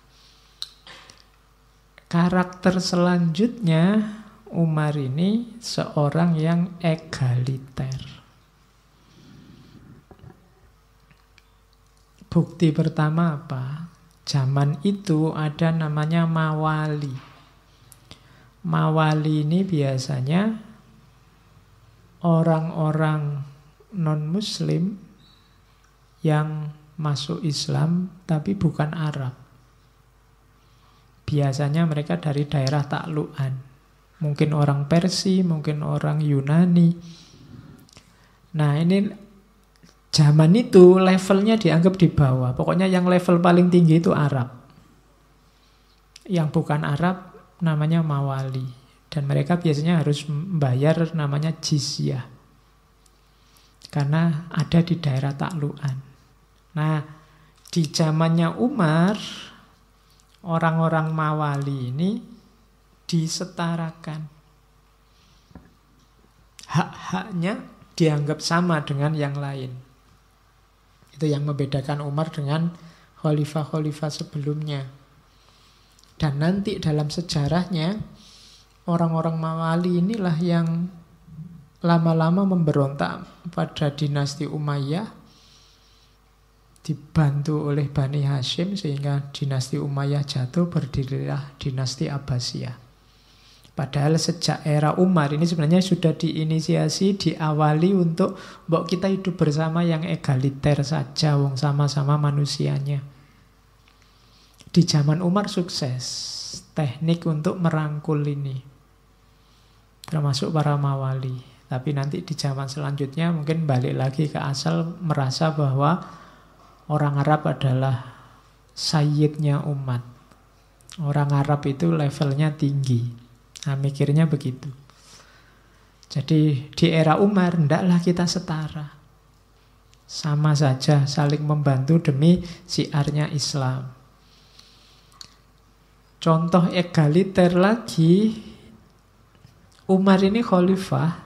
Karakter selanjutnya Umar ini seorang yang egaliter. Bukti pertama apa? Zaman itu ada namanya mawali. Mawali ini biasanya orang-orang non-muslim yang masuk Islam tapi bukan Arab. Biasanya mereka dari daerah taklukan. Mungkin orang Persia, mungkin orang Yunani. Nah ini zaman itu levelnya dianggap di bawah. Pokoknya yang level paling tinggi itu Arab. Yang bukan Arab namanya mawali. Dan mereka biasanya harus membayar namanya jizyah. Karena ada di daerah taklukan. Nah, di zamannya Umar, orang-orang Mawali ini disetarakan. Hak-haknya dianggap sama dengan yang lain. Itu yang membedakan Umar dengan khalifah-khalifah sebelumnya. Dan nanti dalam sejarahnya, orang-orang Mawali inilah yang lama-lama memberontak pada dinasti Umayyah, dibantu oleh Bani Hashim, sehingga dinasti Umayyah jatuh, berdirilah dinasti Abbasiyah. Padahal sejak era Umar ini sebenarnya sudah diinisiasi, diawali untuk mbok kita hidup bersama yang egaliter saja, wong sama-sama manusianya. Di zaman Umar sukses teknik untuk merangkul ini, termasuk para Mawali. Tapi nanti di zaman selanjutnya mungkin balik lagi ke asal, merasa bahwa orang Arab adalah sayyidnya umat. Orang Arab itu levelnya tinggi. Nah, mikirnya begitu. Jadi di era Umar, hendaklah kita setara. Sama saja, saling membantu demi syiarnya Islam. Contoh egaliter lagi, Umar ini khalifah,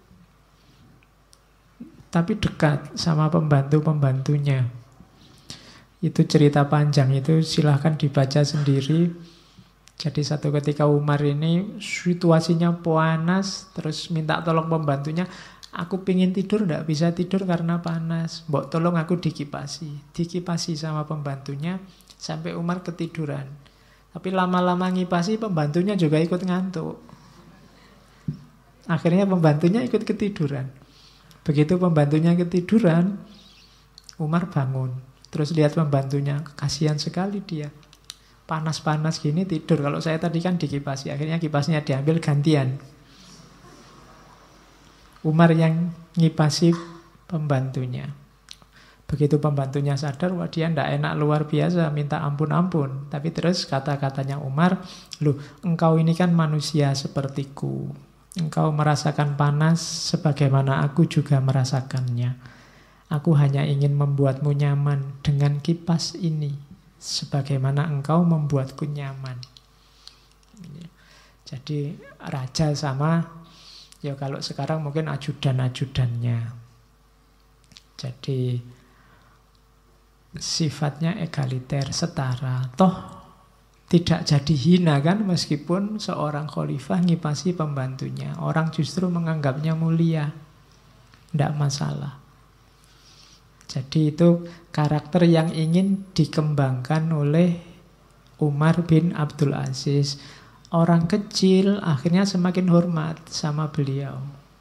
tapi dekat sama pembantu-pembantunya. Itu cerita panjang, itu silahkan dibaca sendiri. Jadi satu ketika Umar ini situasinya panas, terus minta tolong pembantunya, aku pingin tidur, tidak bisa tidur karena panas, mbok tolong aku dikipasi sama pembantunya, sampai Umar ketiduran. Tapi lama-lama ngipasi, pembantunya juga ikut ngantuk. Akhirnya pembantunya ikut ketiduran. Begitu pembantunya ketiduran, Umar bangun, terus lihat pembantunya, kasihan sekali dia, panas-panas gini tidur. Kalau saya tadi kan dikipasi. Akhirnya kipasnya diambil gantian. Umar yang ngipasi pembantunya. Begitu pembantunya sadar, wah dia tidak enak luar biasa, minta ampun-ampun. Tapi terus kata-katanya Umar, loh engkau ini kan manusia sepertiku. Engkau merasakan panas sebagaimana aku juga merasakannya. Aku hanya ingin membuatmu nyaman dengan kipas ini, sebagaimana engkau membuatku nyaman. Jadi raja sama, ya kalau sekarang mungkin ajudan-ajudannya. Jadi sifatnya egaliter, setara. Toh tidak jadi hina kan, meskipun seorang khalifah ngipasi pembantunya. Orang justru menganggapnya mulia, tidak masalah. Jadi itu karakter yang ingin dikembangkan oleh Umar bin Abdul Aziz. Orang kecil akhirnya semakin hormat sama beliau.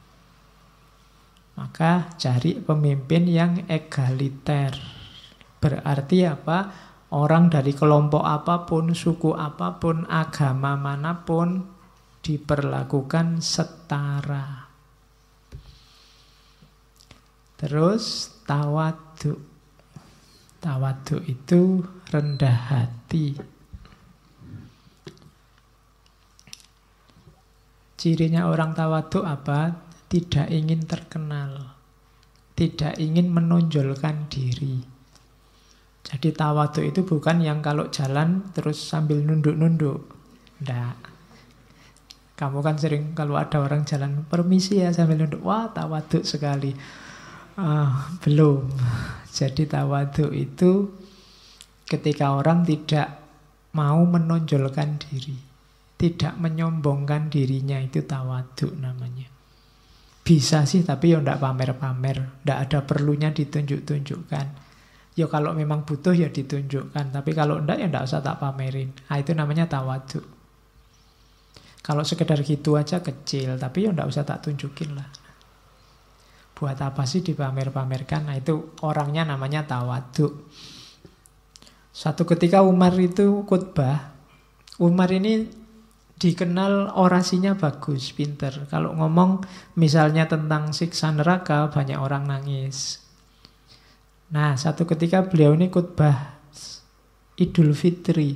Maka cari pemimpin yang egaliter. Berarti apa? Orang dari kelompok apapun, suku apapun, agama manapun diperlakukan setara. Terus tawadhu. Tawadhu itu rendah hati. Cirinya orang tawadhu apa? Tidak ingin terkenal, tidak ingin menonjolkan diri. Jadi tawadhu itu bukan yang kalau jalan terus sambil nunduk-nunduk. Nggak. Kamu kan sering kalau ada orang jalan, permisi ya sambil nunduk. Wah, tawadhu sekali. Belum. Jadi tawadhu itu ketika orang tidak mau menonjolkan diri, tidak menyombongkan dirinya, itu tawadhu namanya. Bisa sih, tapi ya tidak pamer-pamer, tidak ada perlunya ditunjuk-tunjukkan. Ya kalau memang butuh ya ditunjukkan, tapi kalau tidak ya tidak usah tak pamerin. Nah, itu namanya tawadhu. Kalau sekedar gitu aja kecil, tapi ya tidak usah tak tunjukin lah. Buat apa sih dipamer-pamerkan? Nah, itu orangnya namanya tawadhu. Satu ketika Umar itu khutbah. Umar ini dikenal orasinya bagus, pinter. Kalau ngomong misalnya tentang siksa neraka, banyak orang nangis. Nah, satu ketika beliau ini khutbah Idul Fitri.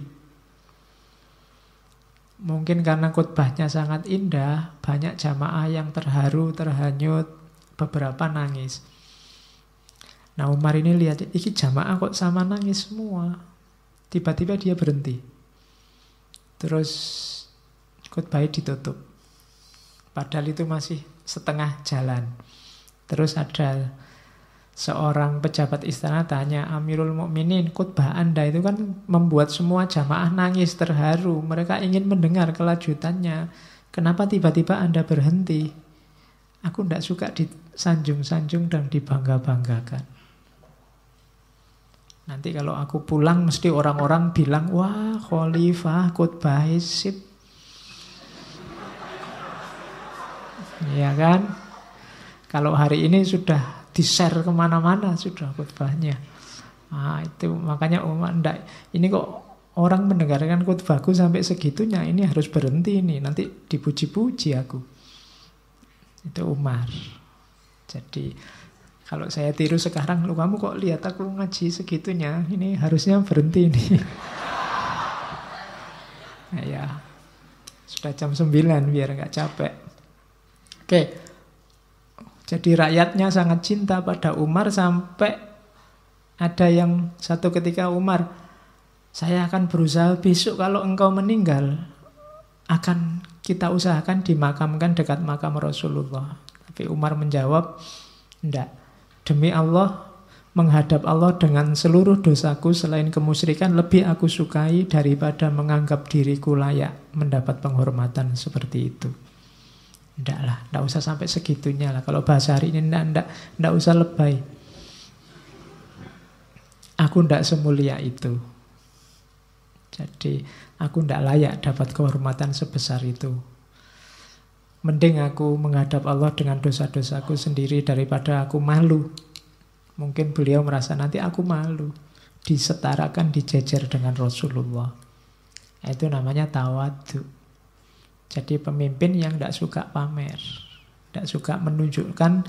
Mungkin karena khutbahnya sangat indah, banyak jamaah yang terharu, terhanyut, beberapa nangis. Nah, Umar ini lihat, ini jamaah kok sama nangis semua. Tiba-tiba dia berhenti. Terus khutbahnya ditutup. Padahal itu masih setengah jalan. Terus ada seorang pejabat istana tanya, Amirul Mukminin, khutbah Anda itu kan membuat semua jamaah nangis terharu. Mereka ingin mendengar kelanjutannya. Kenapa tiba-tiba Anda berhenti? Aku tidak suka disanjung-sanjung dan dibangga-banggakan. Nanti kalau aku pulang mesti orang-orang bilang, wah khalifah khutbah sip. Ya kan? Kalau hari ini sudah di-share kemana-mana sudah khutbahnya. Nah, itu makanya Umar enggak, ini kok orang mendengarkan khutbahku sampai segitunya, ini harus berhenti ini, nanti dipuji-puji aku. Itu Umar. Jadi kalau saya tiru sekarang, kamu kok lihat aku ngaji segitunya, ini harusnya berhenti ini. Nah, ya, sudah jam 9 biar nggak capek. Oke. Jadi rakyatnya sangat cinta pada Umar sampai ada yang satu ketika, Umar, saya akan berusaha besok kalau engkau meninggal, akan kita usahakan dimakamkan dekat makam Rasulullah. Tapi Umar menjawab, enggak. Demi Allah, menghadap Allah dengan seluruh dosaku selain kemusyrikan lebih aku sukai daripada menganggap diriku layak mendapat penghormatan seperti itu. Enggak lah, enggak usah sampai segitunya lah. Kalau bahasa hari ini enggak usah lebay. Aku enggak semulia itu. Jadi aku enggak layak dapat kehormatan sebesar itu. Mending aku menghadap Allah dengan dosa-dosaku sendiri daripada aku malu. Mungkin beliau merasa nanti aku malu disetarakan, dijejer dengan Rasulullah. Itu namanya tawadhu. Jadi pemimpin yang tidak suka pamer, tidak suka menunjukkan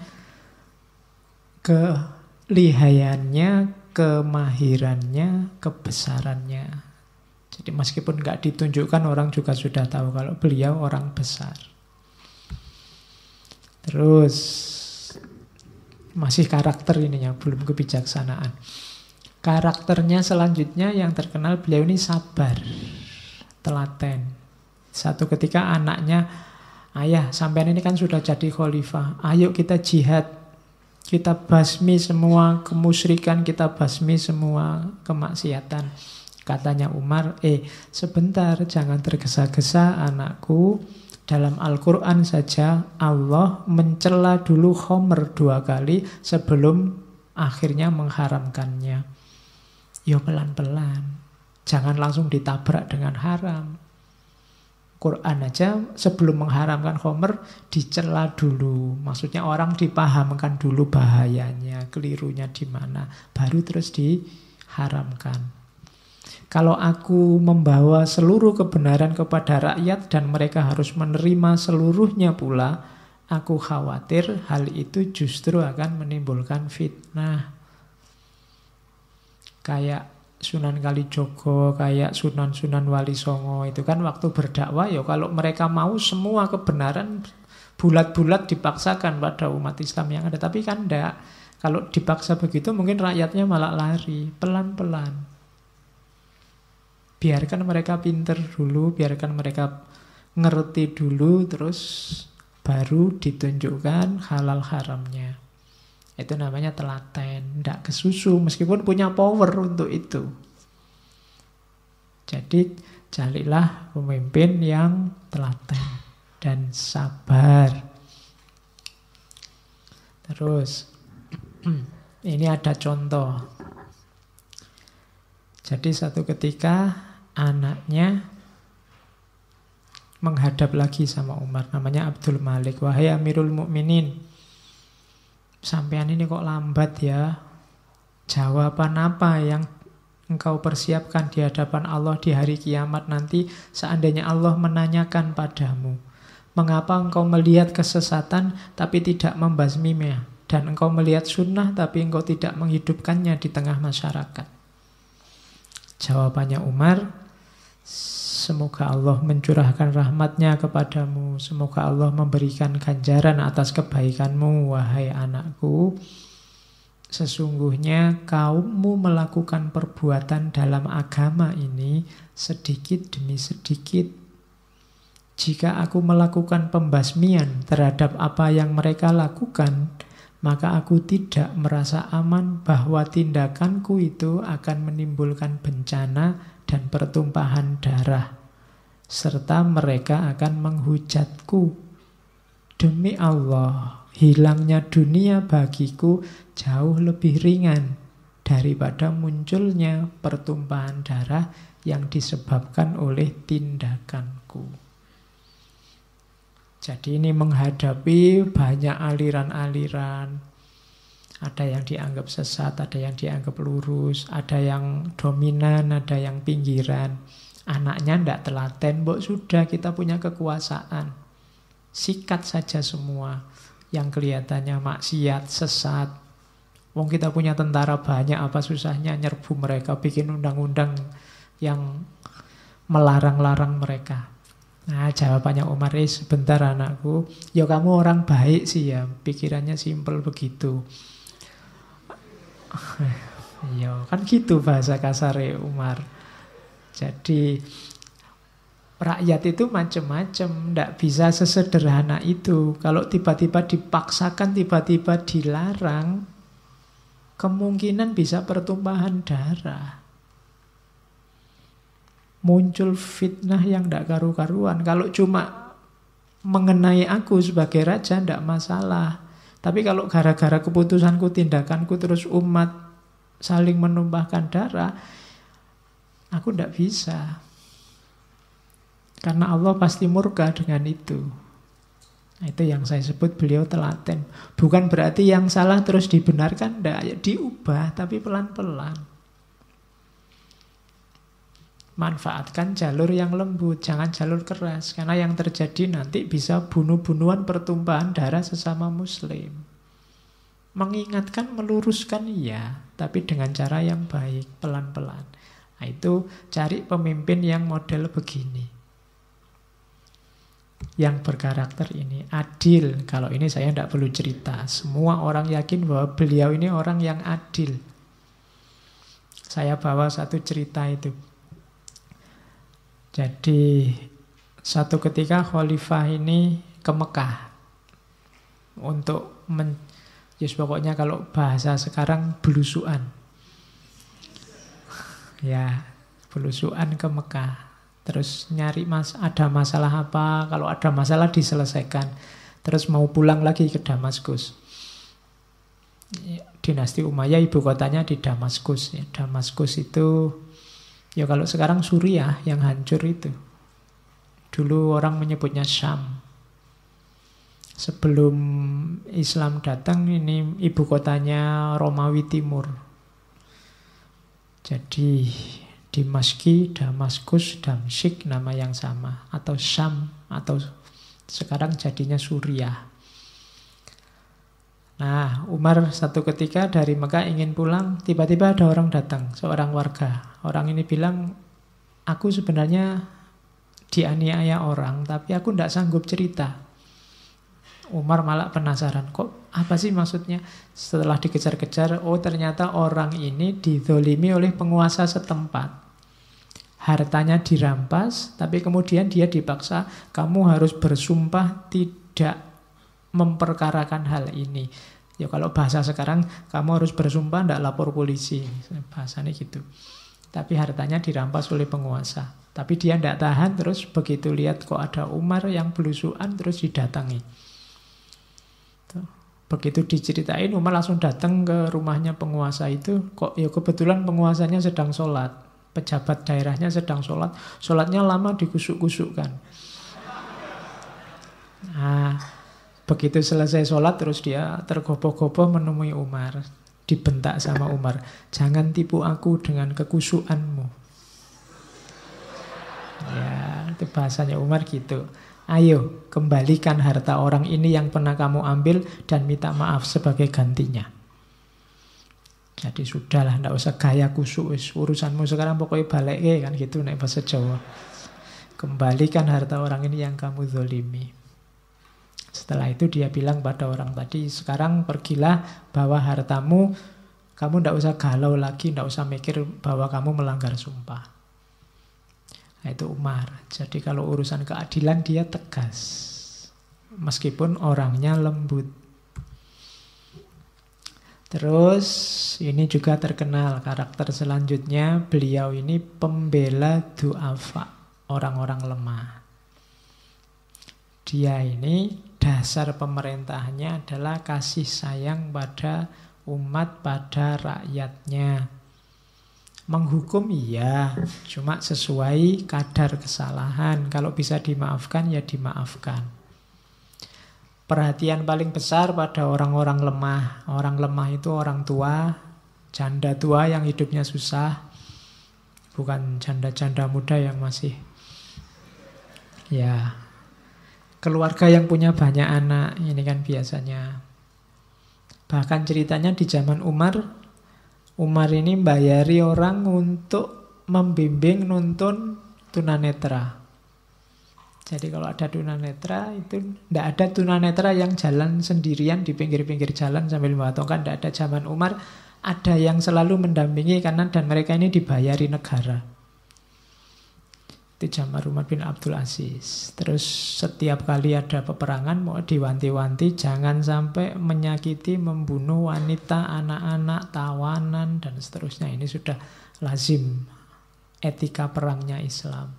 kelihayannya, kemahirannya, kebesarannya. Jadi meskipun nggak ditunjukkan, orang juga sudah tahu kalau beliau orang besar. Terus masih karakter ininya, belum kebijaksanaan. Karakternya selanjutnya yang terkenal, beliau ini sabar, telaten. Satu ketika anaknya, ayah sampean ini kan sudah jadi khalifah, ayo kita jihad, kita basmi semua kemusyrikan, kita basmi semua kemaksiatan. Katanya Umar, sebentar, jangan tergesa-gesa anakku. Dalam Al-Quran saja Allah mencela dulu khamr 2 kali sebelum akhirnya mengharamkannya. Ya pelan-pelan, jangan langsung ditabrak dengan haram. Quran aja sebelum mengharamkan khamr dicela dulu. Maksudnya orang dipahamkan dulu bahayanya, kelirunya di mana, baru terus diharamkan. Kalau aku membawa seluruh kebenaran kepada rakyat dan mereka harus menerima seluruhnya pula, aku khawatir hal itu justru akan menimbulkan fitnah. Kayak Sunan Kalijogo, kayak Sunan Wali Songo itu kan waktu berdakwah, ya kalau mereka mau semua kebenaran bulat-bulat dipaksakan pada umat Islam yang ada. Tapi kan enggak. Kalau dipaksa begitu mungkin rakyatnya malah lari, pelan-pelan. Biarkan mereka pinter dulu, biarkan mereka ngerti dulu, terus baru ditunjukkan halal haramnya. Itu namanya telaten, tidak kesusu, meskipun punya power untuk itu. Jadi carilah pemimpin yang telaten dan sabar. Terus, ini ada contoh. Jadi satu ketika anaknya menghadap lagi sama Umar, namanya Abdul Malik. Wahai Amirul Mukminin, sampean ini kok lambat ya? Jawaban apa yang engkau persiapkan di hadapan Allah di hari kiamat nanti seandainya Allah menanyakan padamu? Mengapa engkau melihat kesesatan tapi tidak membasminya? Dan engkau melihat sunnah tapi engkau tidak menghidupkannya di tengah masyarakat? Jawabannya Umar, semoga Allah mencurahkan rahmatnya kepadamu, semoga Allah memberikan ganjaran atas kebaikanmu, wahai anakku. sesungguhnya kaummu melakukan perbuatan dalam agama ini sedikit demi sedikit. Jika aku melakukan pembasmian terhadap apa yang mereka lakukan, maka aku tidak merasa aman bahwa tindakanku itu akan menimbulkan bencana dan pertumpahan darah, serta mereka akan menghujatku. Demi Allah, hilangnya dunia bagiku jauh lebih ringan daripada munculnya pertumpahan darah yang disebabkan oleh tindakanku. Jadi ini menghadapi banyak aliran-aliran. Ada yang dianggap sesat, ada yang dianggap lurus, ada yang dominan, ada yang pinggiran. Anaknya tidak telaten, mbok sudah kita punya kekuasaan. Sikat saja semua yang kelihatannya maksiat, sesat. Wong kita punya tentara banyak, apa susahnya nyerbu mereka, bikin undang-undang yang melarang-larang mereka. Nah, jawabannya Umar, sebentar anakku, ya kamu orang baik sih ya, pikirannya simpel begitu. Ya kan gitu bahasa kasar Umar. Jadi rakyat itu macam-macam, tidak bisa sesederhana itu. Kalau tiba-tiba dipaksakan, tiba-tiba dilarang, kemungkinan bisa pertumpahan darah. Muncul fitnah yang tidak karu-karuan. Kalau cuma mengenai aku sebagai raja tidak masalah. Tapi kalau gara-gara keputusanku, tindakanku terus umat saling menumpahkan darah, aku tidak bisa. Karena Allah pasti murka dengan itu. Nah, itu yang saya sebut beliau telaten. Bukan berarti yang salah terus dibenarkan, tidak, diubah tapi pelan-pelan. Manfaatkan jalur yang lembut, jangan jalur keras. Karena yang terjadi nanti bisa bunuh-bunuhan, pertumpahan darah sesama muslim. Mengingatkan, meluruskan iya, tapi dengan cara yang baik, pelan-pelan. Nah, itu cari pemimpin yang model begini, yang berkarakter ini, adil. Kalau ini saya tidak perlu cerita, semua orang yakin bahwa beliau ini orang yang adil. Saya bawa satu cerita itu. Jadi satu ketika khalifah ini ke Mekah untuk pokoknya kalau bahasa sekarang belusuan. Ya, belusuan ke Mekah. Terus nyari ada masalah apa, kalau ada masalah diselesaikan. Terus mau pulang lagi ke Damaskus. Dinasti Umayyah ibu kotanya di Damaskus. Ya, Damaskus itu ya kalau sekarang Suriah yang hancur itu. Dulu orang menyebutnya Syam. Sebelum Islam datang ini ibu kotanya Romawi Timur. Jadi Dimaski, Damaskus, Damsyik nama yang sama. Atau Syam, atau sekarang jadinya Suriah. Nah, Umar satu ketika dari Mekah ingin pulang, tiba-tiba ada orang datang, seorang warga. Orang ini bilang, aku sebenarnya dianiaya orang, tapi aku tidak sanggup cerita. Umar malah penasaran, kok apa sih maksudnya? Setelah dikejar-kejar, oh ternyata orang ini dizolimi oleh penguasa setempat. Hartanya dirampas, tapi kemudian dia dipaksa, kamu harus bersumpah tidak memperkarakan hal ini. Ya kalau bahasa sekarang, kamu harus bersumpah tidak lapor polisi. Bahasanya gitu. Tapi hartanya dirampas oleh penguasa. Tapi dia tidak tahan, terus begitu lihat kok ada Umar yang belusuan, terus didatangi. Begitu diceritain, Umar langsung datang ke rumahnya penguasa itu. Kok ya kebetulan penguasanya sedang sholat, pejabat daerahnya sedang sholat. Sholatnya lama dikusuk-kusukkan. Nah, begitu selesai sholat terus dia tergopoh-gopoh menemui Umar. Dibentak sama Umar, jangan tipu aku dengan kekusukanmu. Ya, itu bahasanya Umar gitu. Ayo, kembalikan harta orang ini yang pernah kamu ambil dan minta maaf sebagai gantinya. Jadi sudahlah, tidak usah gaya kusuk. Urusanmu sekarang pokoknya balik kan gitu nek bahasa Jawa. Kembalikan harta orang ini yang kamu zolimi. Setelah itu dia bilang pada orang tadi, sekarang pergilah bawa hartamu Kamu tidak usah galau lagi, tidak usah mikir bahwa kamu melanggar sumpah. Nah, itu Umar. Jadi kalau urusan keadilan dia tegas. Meskipun orangnya lembut. Terus ini juga terkenal karakter selanjutnya. Beliau ini pembela du'afa, orang-orang lemah. Dia ini dasar pemerintahnya adalah kasih sayang pada umat, pada rakyatnya. Menghukum iya, cuma sesuai kadar kesalahan. Kalau bisa dimaafkan ya dimaafkan. Perhatian paling besar pada orang-orang lemah. Orang lemah itu orang tua, janda tua yang hidupnya susah. Bukan janda-janda muda yang masih ya keluarga yang punya banyak anak. Ini kan biasanya. Bahkan ceritanya di zaman Umar ini membayari orang untuk membimbing nuntun tunanetra. Jadi kalau ada tunanetra itu tidak ada tunanetra yang jalan sendirian di pinggir-pinggir jalan sambil bawa tongkat. Tidak ada. Zaman Umar ada yang selalu mendampingi karena dan mereka ini dibayari negara. Itu zaman Umar bin Abdul Aziz. Terus setiap kali ada peperangan mau diwanti-wanti jangan sampai menyakiti, membunuh wanita, anak-anak, tawanan dan seterusnya. Ini sudah lazim etika perangnya Islam.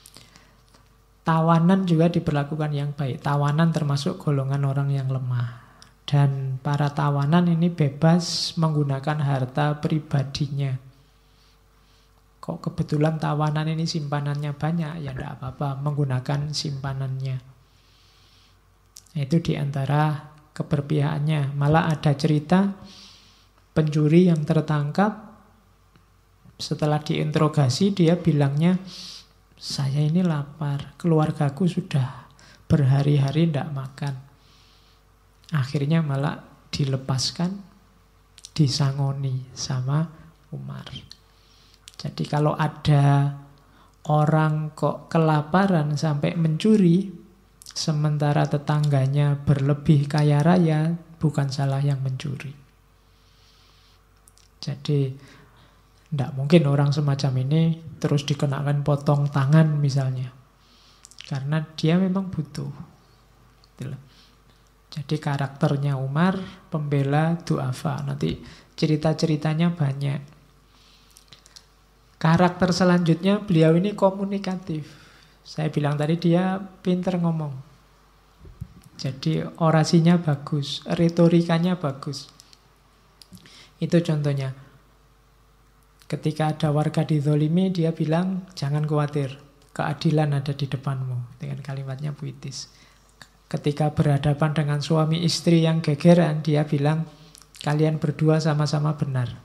Tawanan juga diperlakukan yang baik. Tawanan termasuk golongan orang yang lemah. Dan para tawanan ini bebas menggunakan harta pribadinya. Kok kebetulan tawanan ini simpanannya banyak, ya tidak apa-apa, menggunakan simpanannya. Itu diantara keberpihakannya. Malah ada cerita pencuri yang tertangkap, setelah diinterogasi dia bilangnya, saya ini lapar, keluargaku sudah berhari-hari tidak makan. Akhirnya malah dilepaskan, disangoni sama Umar. Jadi kalau ada orang kok kelaparan sampai mencuri, sementara tetangganya berlebih kaya raya, bukan salah yang mencuri. Jadi tidak mungkin orang semacam ini terus dikenakan potong tangan misalnya. Karena dia memang butuh. Jadi karakternya Umar, pembela du'afa. Nanti cerita-ceritanya banyak. Karakter selanjutnya beliau ini komunikatif. Saya bilang tadi dia pinter ngomong. Jadi orasinya bagus, retorikanya bagus. Itu contohnya. Ketika ada warga dizolimi, dia bilang, jangan khawatir, keadilan ada di depanmu. Dengan kalimatnya puitis. Ketika berhadapan dengan suami istri yang gegeran, dia bilang, kalian berdua sama-sama benar.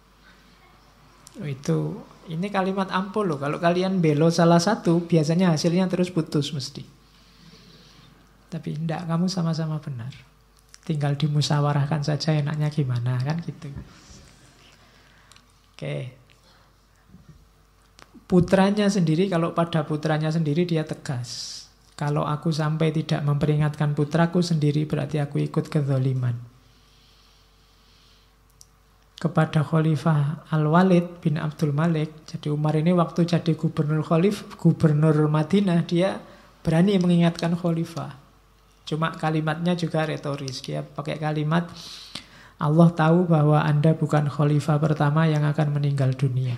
Ini kalimat ampuh loh. Kalau kalian belo salah satu, biasanya hasilnya terus putus mesti. Tapi enggak, kamu sama-sama benar. Tinggal dimusyawarahkan saja enaknya gimana, kan gitu. Oke. Putranya sendiri, kalau pada putranya sendiri dia tegas. Kalau aku sampai tidak memperingatkan putraku sendiri, berarti aku ikut kezaliman. Kepada Khalifah Al-Walid bin Abdul Malik. Jadi Umar ini waktu jadi gubernur Madinah, dia berani mengingatkan Khalifah. Cuma kalimatnya juga retoris. Dia pakai kalimat, Allah tahu bahwa Anda bukan Khalifah pertama yang akan meninggal dunia.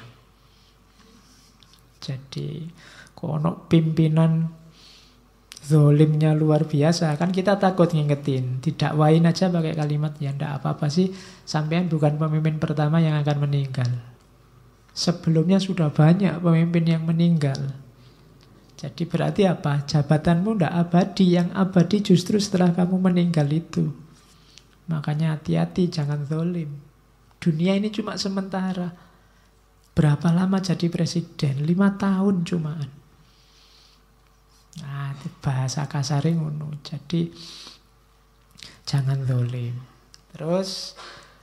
Jadi kono pimpinan zolimnya luar biasa. Kan kita takut ngingetin. Didakwain aja pakai kalimat, ya ndak apa-apa sih, sampean bukan pemimpin pertama yang akan meninggal. Sebelumnya sudah banyak pemimpin yang meninggal. Jadi berarti apa? Jabatanmu ndak abadi. Yang abadi justru setelah kamu meninggal itu. Makanya hati-hati, jangan zolim. Dunia ini cuma sementara. Berapa lama jadi presiden? 5 tahun cumaan. Nah, bahasa kasarnya ngono. Jadi jangan zalim. Terus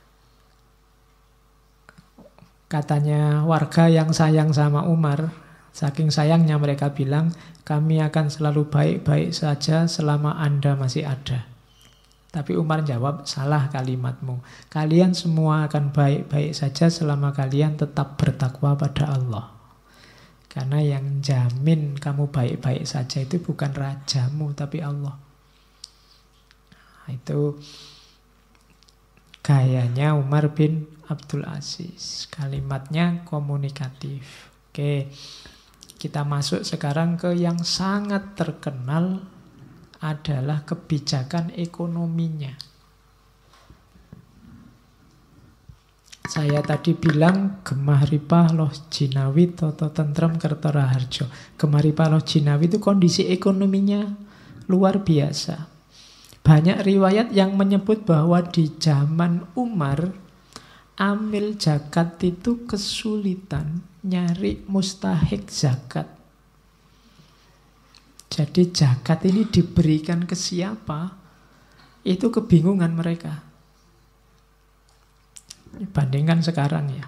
katanya warga yang sayang sama Umar, saking sayangnya mereka bilang, kami akan selalu baik-baik saja selama Anda masih ada. Tapi Umar jawab, salah kalimatmu. Kalian semua akan baik-baik saja selama kalian tetap bertakwa pada Allah. Karena yang jamin kamu baik-baik saja itu bukan rajamu, tapi Allah. Nah, itu gayanya Umar bin Abdul Aziz. Kalimatnya komunikatif. Oke, kita masuk sekarang ke yang sangat terkenal adalah kebijakan ekonominya. Saya tadi bilang Gemah Ripah Loh Jinawi Toto Tentrem Kertora Harjo. Gemah Ripah Loh Jinawi itu kondisi ekonominya luar biasa. Banyak riwayat yang menyebut bahwa di zaman Umar, amil zakat itu kesulitan nyari mustahik zakat. Jadi zakat ini diberikan ke siapa, itu kebingungan mereka. Bandingkan sekarang ya,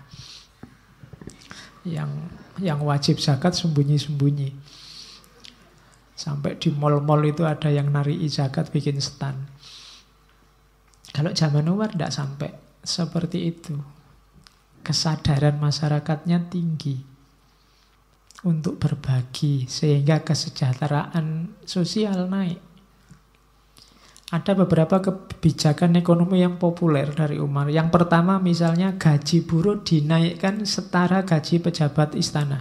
yang wajib zakat sembunyi-sembunyi. Sampai di mal-mal itu ada yang narii zakat bikin stand. Kalau zaman Umar tidak sampai seperti itu. Kesadaran masyarakatnya tinggi untuk berbagi sehingga kesejahteraan sosial naik. Ada beberapa kebijakan ekonomi yang populer dari Umar. Yang pertama misalnya gaji buruh dinaikkan setara gaji pejabat istana.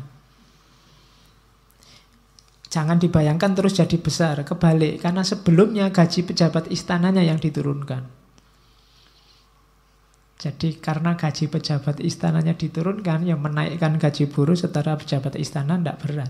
Jangan dibayangkan terus jadi besar, kebalik. Karena sebelumnya gaji pejabat istananya yang diturunkan. Jadi karena gaji pejabat istananya diturunkan, yang menaikkan gaji buruh setara pejabat istana tidak berat.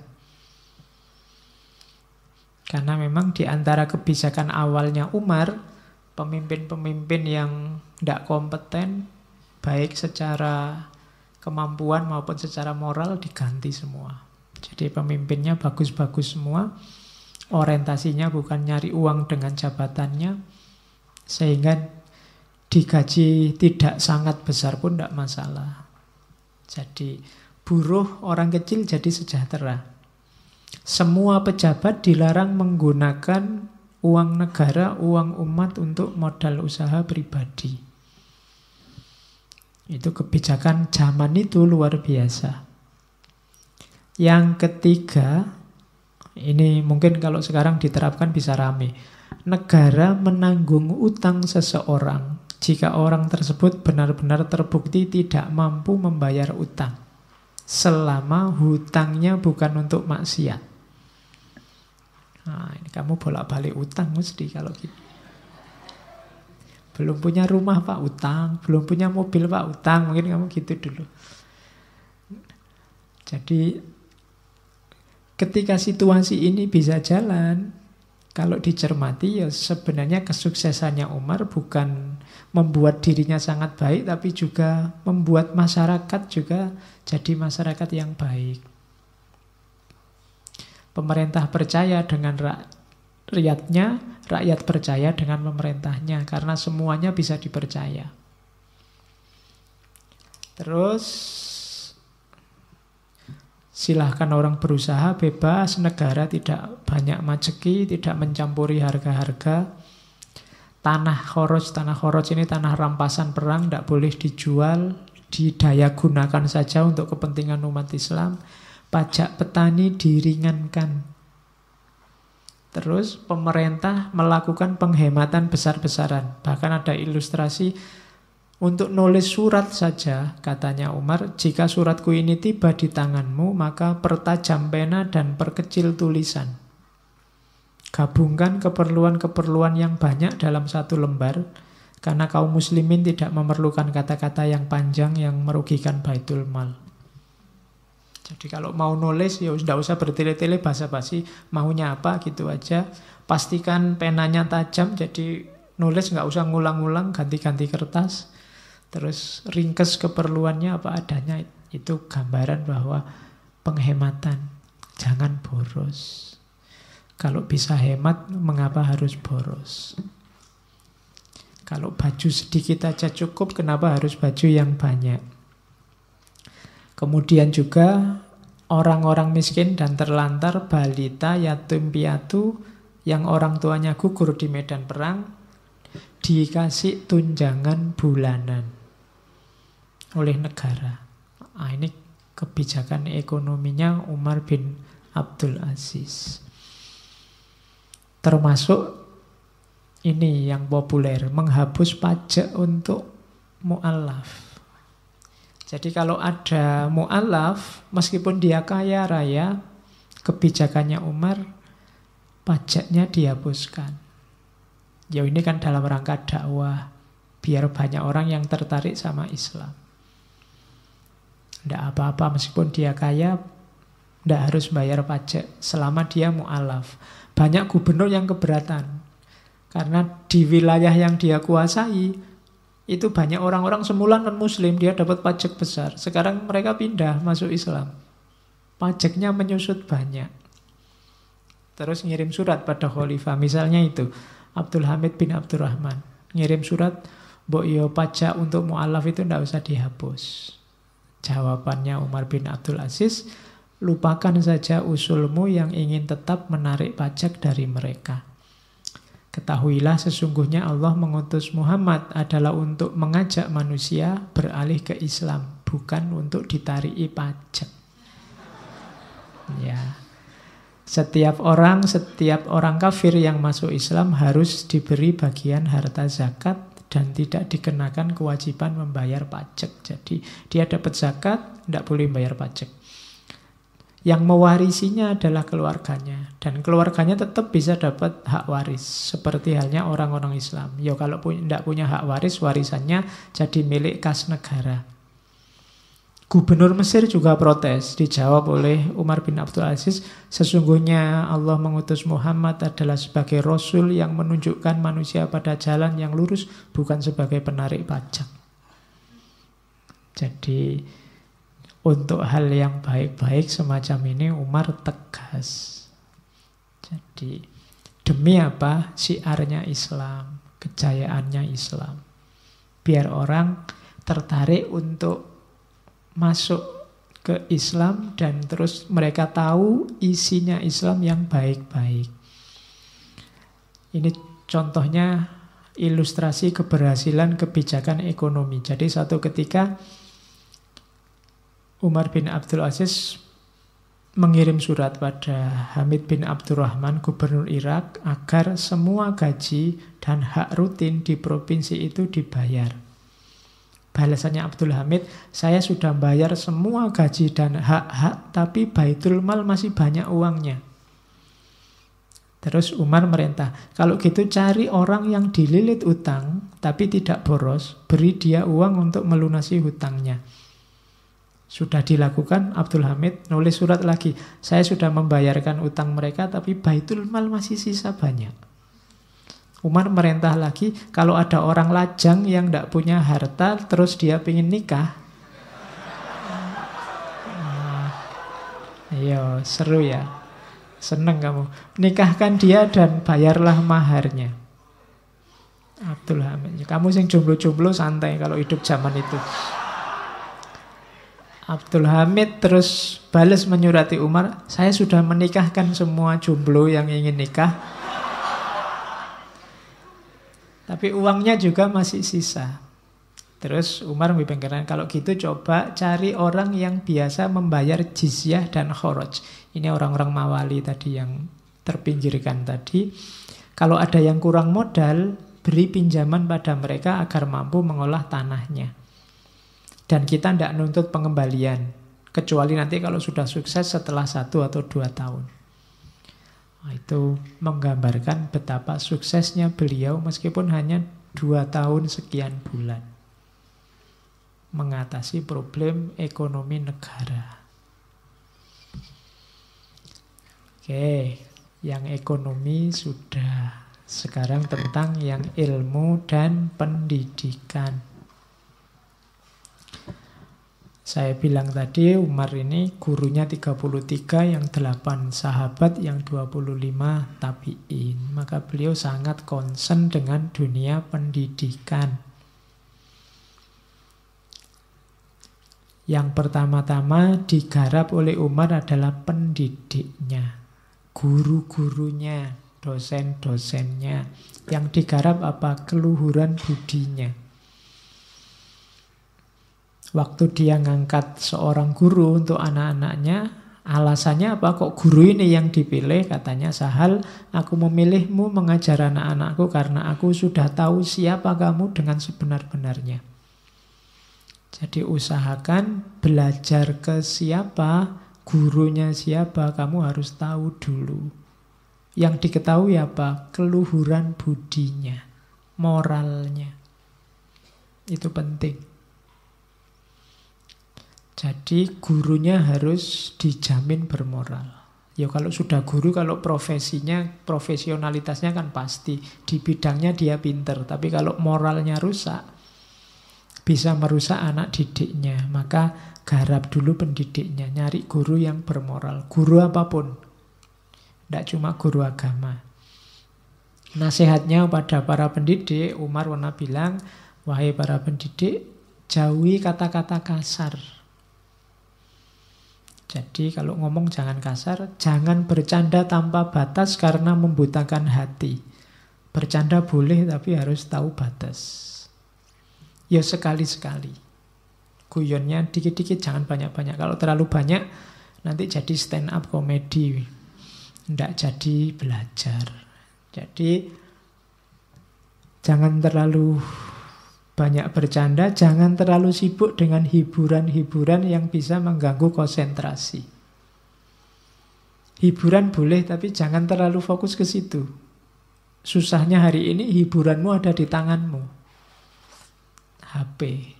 Karena memang di antara kebijakan awalnya Umar, pemimpin-pemimpin yang tidak kompeten, baik secara kemampuan maupun secara moral diganti semua. Jadi pemimpinnya bagus-bagus semua, orientasinya bukan nyari uang dengan jabatannya, sehingga digaji tidak sangat besar pun tidak masalah. Jadi buruh orang kecil jadi sejahtera. Semua pejabat dilarang menggunakan uang negara, uang umat untuk modal usaha pribadi. Itu kebijakan zaman itu luar biasa. Yang ketiga, ini mungkin kalau sekarang diterapkan bisa rame. Negara menanggung utang seseorang jika orang tersebut benar-benar terbukti tidak mampu membayar utang, selama hutangnya bukan untuk maksiat. Nah, ini kamu bolak-balik utang mesti kalau gitu. Belum punya rumah Pak, utang. Belum punya mobil Pak, utang. Mungkin kamu gitu dulu. Jadi ketika situasi ini bisa jalan, kalau dicermati ya sebenarnya kesuksesannya Umar bukan membuat dirinya sangat baik, tapi juga membuat masyarakat juga jadi masyarakat yang baik. Pemerintah percaya dengan rakyatnya, rakyat percaya dengan pemerintahnya, karena semuanya bisa dipercaya. Terus silahkan orang berusaha bebas, negara tidak banyak majeki, tidak mencampuri harga-harga. Tanah khoroj ini tanah rampasan perang, tidak boleh dijual, didaya gunakan saja untuk kepentingan umat Islam. Pajak petani diringankan. Terus pemerintah melakukan penghematan besar-besaran. Bahkan ada ilustrasi untuk nulis surat saja, katanya Umar, jika suratku ini tiba di tanganmu, maka pertajam pena dan perkecil tulisan. Gabungkan keperluan-keperluan yang banyak dalam satu lembar, karena kaum muslimin tidak memerlukan kata-kata yang panjang yang merugikan baitul mal. Jadi kalau mau nulis ya tidak usah bertele-tele basa-basi, maunya apa gitu aja. Pastikan penanya tajam, jadi nulis nggak usah ngulang-ngulang, ganti-ganti kertas. Terus ringkes keperluannya apa adanya. Itu gambaran bahwa penghematan, jangan boros. Kalau bisa hemat, mengapa harus boros? Kalau baju sedikit aja cukup, kenapa harus baju yang banyak? Kemudian juga orang-orang miskin dan terlantar, balita, yatim piatu, yang orang tuanya gugur di medan perang, dikasih tunjangan bulanan oleh negara. Nah, ini kebijakan ekonominya Umar bin Abdul Aziz. Termasuk ini yang populer, menghapus pajak untuk mu'alaf. Jadi kalau ada mu'alaf, meskipun dia kaya raya, kebijakannya Umar, pajaknya dihapuskan. Ya ini kan dalam rangka dakwah, biar banyak orang yang tertarik sama Islam. Tidak apa-apa, meskipun dia kaya, tidak harus bayar pajak selama dia mu'alaf. Banyak gubernur yang keberatan, karena di wilayah yang dia kuasai, itu banyak orang-orang semula non-muslim, dia dapat pajak besar. Sekarang mereka pindah masuk Islam. Pajaknya menyusut banyak. Terus ngirim surat pada khalifah. Misalnya itu, Abdul Hamid bin Abdurrahman. Ngirim surat, mbok yo pajak untuk mu'alaf itu tidak usah dihapus. Jawabannya Umar bin Abdul Aziz, lupakan saja usulmu yang ingin tetap menarik pajak dari mereka. Ketahuilah sesungguhnya Allah mengutus Muhammad adalah untuk mengajak manusia beralih ke Islam, bukan untuk ditariki pajak. Ya. Setiap orang kafir yang masuk Islam harus diberi bagian harta zakat dan tidak dikenakan kewajiban membayar pajak. Jadi dia dapat zakat, tidak boleh membayar pajak. Yang mewarisinya adalah keluarganya, dan keluarganya tetap bisa dapat hak waris seperti halnya orang-orang Islam. Ya kalau tidak punya hak waris, warisannya jadi milik kas negara. Gubernur Mesir juga protes, dijawab oleh Umar bin Abdul Aziz, sesungguhnya Allah mengutus Muhammad adalah sebagai Rasul yang menunjukkan manusia pada jalan yang lurus, bukan sebagai penarik pajak. Jadi untuk hal yang baik-baik semacam ini Umar tegas. Jadi demi apa? Syiarnya Islam, kejayaannya Islam. Biar orang tertarik untuk masuk ke Islam dan terus mereka tahu isinya Islam yang baik-baik. Ini contohnya ilustrasi keberhasilan kebijakan ekonomi. Jadi suatu ketika Umar bin Abdul Aziz mengirim surat pada Hamid bin Abdurrahman, gubernur Irak, agar semua gaji dan hak rutin di provinsi itu dibayar. Balasannya Abdul Hamid, saya sudah bayar semua gaji dan hak-hak, tapi Baitul Mal masih banyak uangnya. Terus Umar merintah, kalau gitu cari orang yang dililit utang, tapi tidak boros, beri dia uang untuk melunasi hutangnya. Sudah dilakukan, Abdul Hamid nulis surat lagi. Saya sudah membayarkan utang mereka, tapi Baitul Mal masih sisa banyak. Umar merintah lagi, kalau ada orang lajang yang tidak punya harta, terus dia ingin nikah. Iya, seru ya. Seneng kamu. Nikahkan dia dan bayarlah maharnya. Abdul Hamid, kamu sing jomblo-jomblo santai kalau hidup zaman itu. Abdul Hamid terus balas menyurati Umar, saya sudah menikahkan semua jomblo yang ingin nikah, tapi uangnya juga masih sisa. Terus Umar berpikiran, kalau gitu coba cari orang yang biasa membayar jizyah dan kharaj. Ini orang-orang Mawali tadi yang terpinggirkan tadi. Kalau ada yang kurang modal, beri pinjaman pada mereka agar mampu mengolah tanahnya. Dan kita tidak nuntut pengembalian, kecuali nanti kalau sudah sukses setelah 1 atau 2 tahun. Nah, itu menggambarkan betapa suksesnya beliau meskipun hanya 2 tahun sekian bulan mengatasi problem ekonomi negara. Oke, yang ekonomi sudah. Sekarang tentang yang ilmu dan pendidikan. Saya bilang tadi Umar ini gurunya 33, yang 8 sahabat, yang 25 tabi'in. Maka beliau sangat concern dengan dunia pendidikan. Yang pertama-tama digarap oleh Umar adalah pendidiknya, guru-gurunya. dosen-dosennya. Yang digarap apa? Keluhuran budinya. Waktu dia ngangkat seorang guru untuk anak-anaknya, alasannya apa? Kok guru ini yang dipilih? Katanya, Sahal, aku memilihmu mengajar anak-anakku karena aku sudah tahu siapa kamu dengan sebenar-benarnya. Jadi usahakan belajar ke siapa, gurunya siapa, kamu harus tahu dulu. Yang diketahui apa? Keluhuran budinya, moralnya. Itu penting. Jadi gurunya harus dijamin bermoral. Ya kalau sudah guru, kalau profesinya, profesionalitasnya kan pasti. Di bidangnya dia pinter. Tapi kalau moralnya rusak, bisa merusak anak didiknya. Maka garap dulu pendidiknya. Nyari guru yang bermoral. Guru apapun. Tidak cuma guru agama. Nasihatnya pada para pendidik, Umar pernah bilang, wahai para pendidik, jauhi kata-kata kasar. Jadi kalau ngomong jangan kasar, jangan bercanda tanpa batas karena membutakan hati. Bercanda boleh tapi harus tahu batas. Ya sekali-sekali. Guyonnya dikit-dikit, jangan banyak-banyak. Kalau terlalu banyak, nanti jadi stand up komedi. Tidak jadi belajar. Jadi jangan terlalu banyak bercanda, jangan terlalu sibuk dengan hiburan-hiburan yang bisa mengganggu konsentrasi. Hiburan boleh, tapi jangan terlalu fokus ke situ. Susahnya hari ini hiburanmu ada di tanganmu. HP.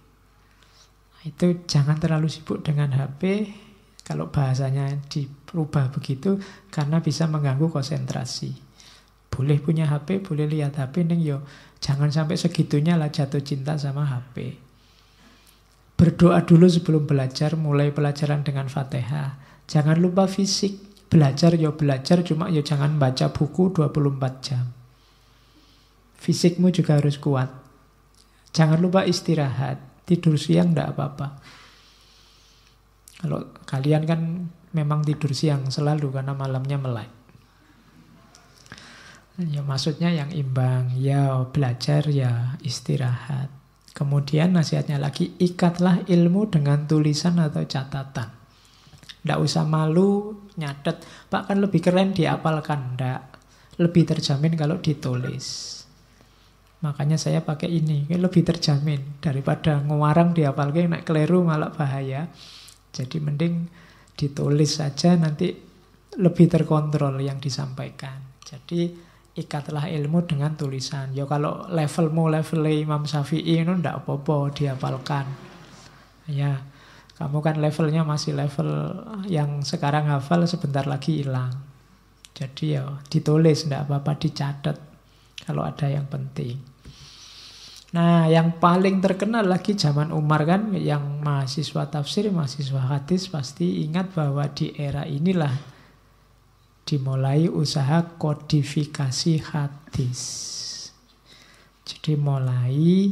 Itu jangan terlalu sibuk dengan HP, kalau bahasanya dirubah begitu, karena bisa mengganggu konsentrasi. Boleh punya HP, boleh lihat HP, neng yo. Jangan sampai segitunya lah jatuh cinta sama HP. Berdoa dulu sebelum belajar, mulai pelajaran dengan Fatihah. Jangan lupa fisik. Belajar, cuma jangan baca buku 24 jam. Fisikmu juga harus kuat. Jangan lupa istirahat. Tidur siang tidak apa-apa. Kalau kalian kan memang tidur siang selalu karena malamnya melek. Ya maksudnya yang imbang, ya belajar, ya istirahat. Kemudian nasihatnya lagi, ikatlah ilmu dengan tulisan atau catatan. Tidak usah malu nyatet, Pak kan lebih keren dihafalkan. Tidak, lebih terjamin kalau ditulis. Makanya saya pakai ini, lebih terjamin. Daripada ngewarang dihafalkan, naik keliru malah bahaya. Jadi mending ditulis saja, nanti lebih terkontrol yang disampaikan. Jadi ikatlah ilmu dengan tulisan. Ya kalau levelmu level Imam Syafi'i itu ndak apa-apa dihafalkan. Ya, kamu kan levelnya masih level yang sekarang hafal sebentar lagi hilang. Jadi ya ditulis ndak apa-apa, dicatat kalau ada yang penting. Nah, yang paling terkenal lagi zaman Umar kan, yang mahasiswa tafsir, mahasiswa hadis pasti ingat bahwa di era inilah dimulai usaha kodifikasi hadis. Jadi mulai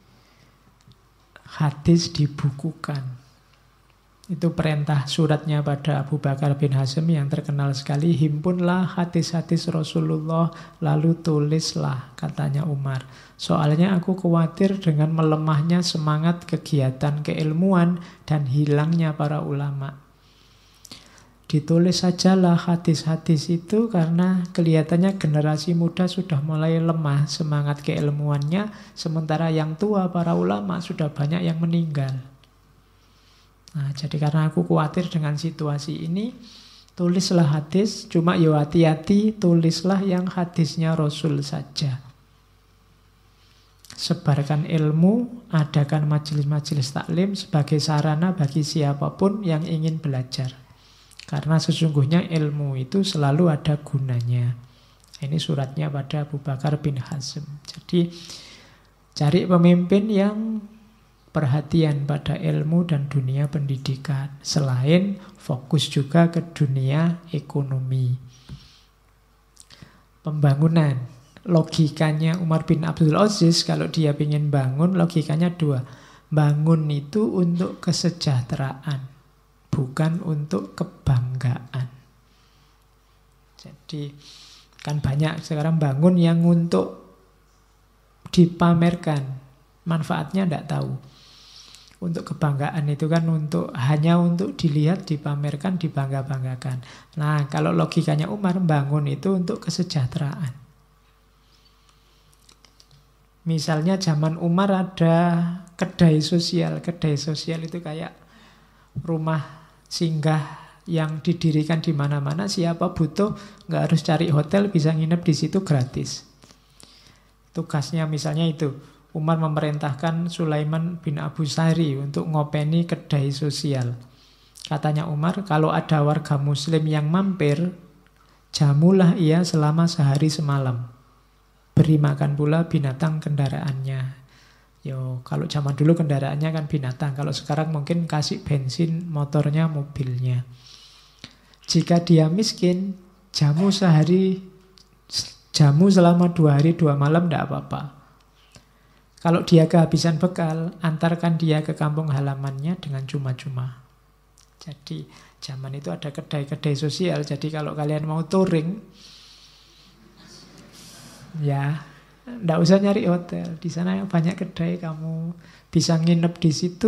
hadis dibukukan. Itu perintah suratnya pada Abu Bakar bin Hazm yang terkenal sekali. Himpunlah hadis-hadis Rasulullah, lalu tulislah, katanya Umar. Soalnya aku khawatir dengan melemahnya semangat kegiatan keilmuan dan hilangnya para ulama. Ditulis sajalah hadis-hadis itu karena kelihatannya generasi muda sudah mulai lemah semangat keilmuannya, sementara yang tua para ulama sudah banyak yang meninggal. Nah, jadi karena aku khawatir dengan situasi ini, tulislah hadis, cuma ya hati-hati, tulislah yang hadisnya Rasul saja. Sebarkan ilmu, adakan majelis-majelis taklim sebagai sarana bagi siapapun yang ingin belajar. Karena sesungguhnya ilmu itu selalu ada gunanya. Ini suratnya pada Abu Bakar bin Hazm. Jadi cari pemimpin yang perhatian pada ilmu dan dunia pendidikan. Selain fokus juga ke dunia ekonomi. Pembangunan. Logikanya Umar bin Abdul Aziz kalau dia ingin bangun, logikanya dua. Bangun itu untuk kesejahteraan, bukan untuk kebanggaan. Jadi Kan banyak sekarang bangun yang untuk dipamerkan, manfaatnya tidak tahu. Untuk kebanggaan itu kan hanya untuk dilihat, dipamerkan, dibangga-banggakan. Nah, kalau logikanya Umar, bangun itu untuk kesejahteraan. Misalnya zaman Umar ada kedai sosial. Kedai sosial itu kayak rumah singgah yang didirikan di mana-mana. Siapa butuh nggak harus cari hotel, bisa nginep di situ gratis. Tugasnya misalnya itu, Umar memerintahkan Sulaiman bin Abu Sari untuk ngopeni kedai sosial. Katanya Umar, kalau ada warga muslim yang mampir, jamulah ia selama sehari semalam. Beri makan pula binatang kendaraannya. Yo, kalau zaman dulu kendaraannya kan binatang. Kalau sekarang mungkin kasih bensin motornya, mobilnya. Jika dia miskin, jamu selama 2 hari 2 malam tidak apa-apa. Kalau dia kehabisan bekal, antarkan dia ke kampung halamannya dengan cuma-cuma. Jadi zaman itu ada kedai-kedai sosial. Jadi kalau kalian mau touring, ya tidak usah nyari hotel. Di sana banyak kedai, kamu bisa nginep di situ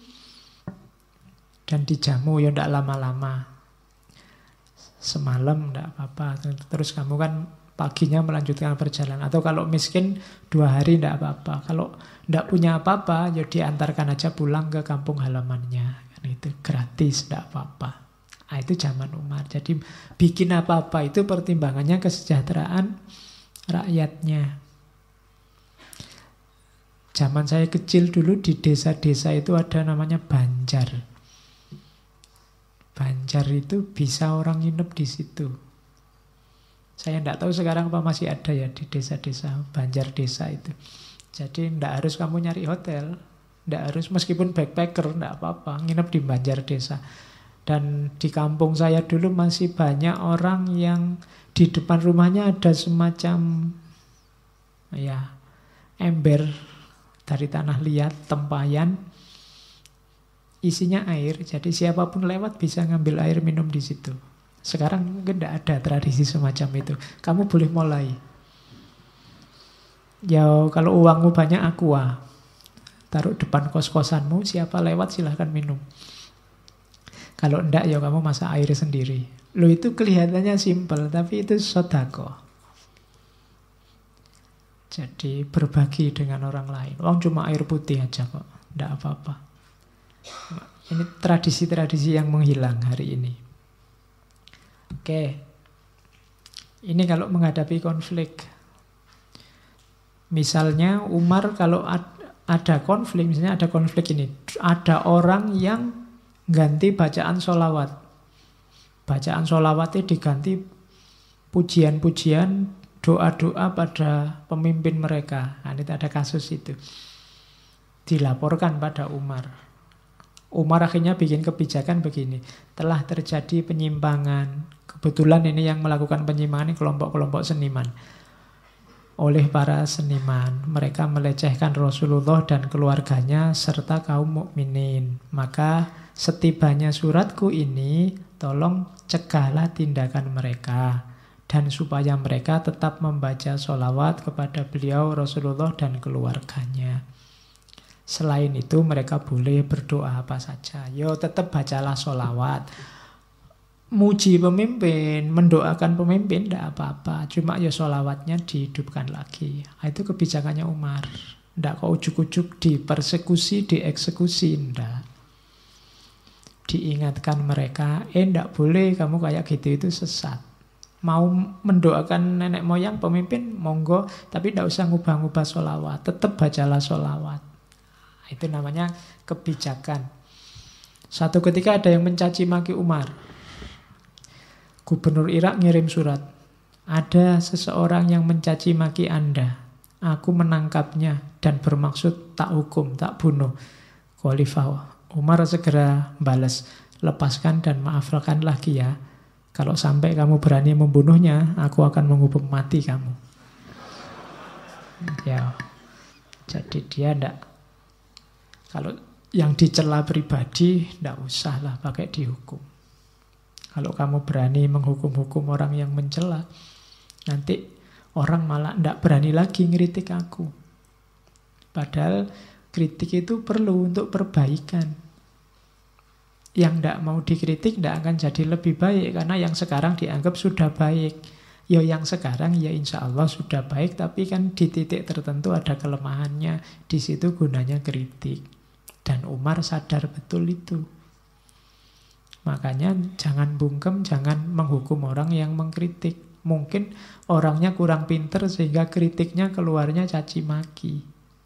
dan dijamu ya tidak lama-lama. Semalam tidak apa-apa. Terus kamu kan paginya melanjutkan perjalanan. Atau kalau miskin 2 hari tidak apa-apa. Kalau tidak punya apa-apa, ya diantarkan aja pulang ke kampung halamannya. Kan itu gratis, tidak apa-apa. Nah, itu zaman Umar. Jadi bikin apa-apa itu pertimbangannya kesejahteraan rakyatnya. Zaman saya kecil dulu di desa-desa itu ada namanya banjar. Banjar itu bisa orang nginep di situ. Saya tidak tahu sekarang apa masih ada ya di desa-desa, banjar desa itu. Jadi tidak harus kamu nyari hotel, tidak harus meskipun backpacker, tidak apa-apa, nginep di banjar desa. Dan di kampung saya dulu masih banyak orang yang di depan rumahnya ada semacam ya ember dari tanah liat, tempayan, isinya air. Jadi siapapun lewat bisa ngambil air minum di situ. Sekarang mungkin tidak ada tradisi semacam itu. Kamu boleh mulai. Ya kalau uangmu banyak, aqua. Taruh depan kos-kosanmu, siapa lewat silahkan minum. Kalau enggak ya kamu masak air sendiri. Lo itu kelihatannya simpel, tapi itu sodako. Jadi berbagi dengan orang lain. Uang cuma air putih aja kok, enggak apa-apa. Ini tradisi-tradisi yang menghilang hari ini. Oke, ini kalau menghadapi konflik. Misalnya Umar kalau ada konflik, misalnya ada konflik ini, ada orang yang ganti bacaan sholawat. Bacaan sholawatnya diganti pujian-pujian, doa-doa pada pemimpin mereka. Nah, ini ada kasus itu. Dilaporkan pada Umar. Umar akhirnya bikin kebijakan begini. Telah terjadi penyimpangan. Kebetulan ini yang melakukan penyimpangan ini kelompok-kelompok seniman. Oleh para seniman, mereka melecehkan Rasulullah dan keluarganya serta kaum mukminin. Maka setibanya suratku ini, tolong cegahlah tindakan mereka. Dan supaya mereka tetap membaca sholawat kepada beliau Rasulullah dan keluarganya. Selain itu mereka boleh berdoa apa saja. Yo tetap bacalah sholawat. Muji pemimpin, mendoakan pemimpin tidak apa-apa. Cuma ya sholawatnya dihidupkan lagi. Nah, itu kebijakannya Umar. Tidak kok ujuk-ujuk dipersekusi, dieksekusi. Tidak. Diingatkan mereka, tidak boleh kamu kayak gitu, itu sesat. Mau mendoakan nenek moyang pemimpin, monggo. Tapi tidak usah ngubah-ngubah sholawat. Tetap bacalah sholawat. Itu namanya kebijakan. Satu ketika ada yang mencaci maki Umar. Gubernur Irak ngirim surat. Ada seseorang yang mencaci maki Anda. Aku menangkapnya dan bermaksud tak hukum, tak bunuh. Khalifah Umar segera balas, lepaskan dan maafkanlah dia. Kalau sampai kamu berani membunuhnya, aku akan menghukum mati kamu. Ya, jadi dia tidak. Kalau yang dicela pribadi, tidak usahlah pakai dihukum. Kalau kamu berani menghukum-hukum orang yang mencela, Nanti orang malah tidak berani lagi ngeritik aku. Padahal kritik itu perlu untuk perbaikan. Yang tidak mau dikritik tidak akan jadi lebih baik, karena yang sekarang dianggap sudah baik. Ya yang sekarang ya insya Allah sudah baik, tapi kan di titik tertentu ada kelemahannya. Di situ gunanya kritik. Dan Umar sadar betul itu. Makanya jangan bungkem, jangan menghukum orang yang mengkritik. Mungkin orangnya kurang pinter sehingga kritiknya keluarnya caci maki.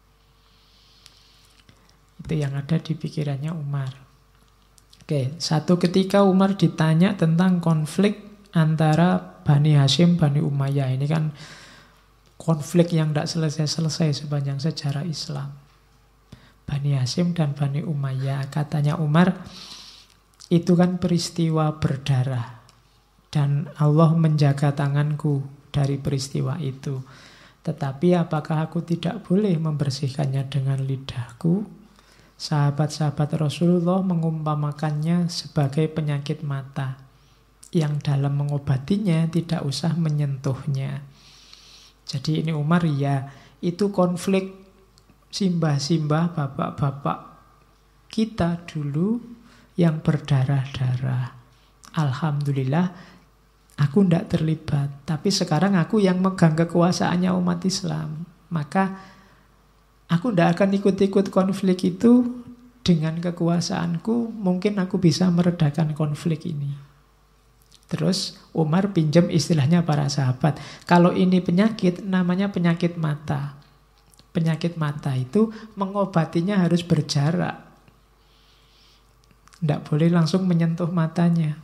Itu yang ada di pikirannya Umar. Oke, satu ketika Umar ditanya tentang konflik antara Bani Hashim, Bani Umayyah. Ini kan konflik yang tidak selesai-selesai sepanjang sejarah Islam. Bani Hashim dan Bani Umayyah. Katanya Umar, itu kan peristiwa berdarah. Dan Allah menjaga tanganku dari peristiwa itu. Tetapi apakah aku tidak boleh membersihkannya dengan lidahku? Sahabat-sahabat Rasulullah mengumpamakannya sebagai penyakit mata, yang dalam mengobatinya tidak usah menyentuhnya. Jadi ini Umar, ya itu konflik simbah-simbah bapak-bapak kita dulu yang berdarah-darah. Alhamdulillah aku tidak terlibat. Tapi sekarang aku yang megang kekuasaannya umat Islam. Maka aku tidak akan ikut-ikut konflik itu. Dengan kekuasaanku mungkin aku bisa meredakan konflik ini. Terus Umar pinjam istilahnya para sahabat. Kalau ini penyakit, namanya penyakit mata. Penyakit mata itu mengobatinya harus berjarak. Tidak boleh langsung menyentuh matanya.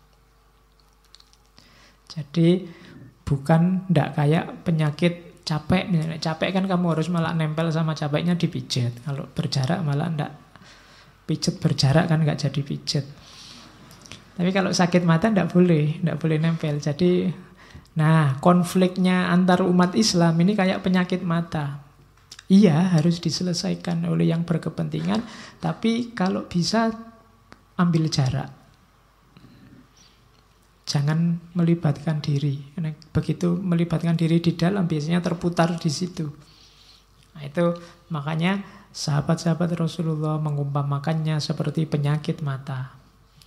Jadi bukan tidak kayak penyakit capek. Capek kan kamu harus malah nempel sama capeknya dipijat. Kalau berjarak malah tidak. Pijet berjarak kan nggak jadi pijet. Tapi kalau sakit mata tidak boleh nempel. Jadi, nah konfliknya antar umat Islam ini kayak penyakit mata. Iya harus diselesaikan oleh yang berkepentingan, tapi kalau bisa ambil jarak. Jangan melibatkan diri. Karena begitu melibatkan diri di dalam biasanya terputar di situ. Nah itu makanya sahabat-sahabat Rasulullah mengumpamakannya seperti penyakit mata.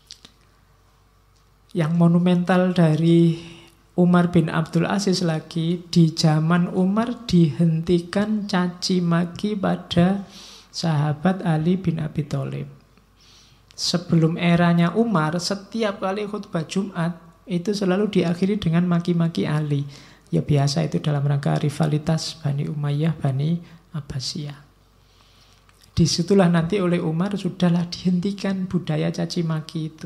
Yang monumental dari Umar bin Abdul Aziz lagi, di zaman Umar dihentikan caci maki pada sahabat Ali bin Abi Thalib. Sebelum eranya Umar, setiap kali khutbah Jumat itu selalu diakhiri dengan maki-maki Ali. Ya biasa itu dalam rangka rivalitas Bani Umayyah, Bani Abbasiyah. Disitulah nanti oleh Umar sudahlah dihentikan budaya caci maki itu.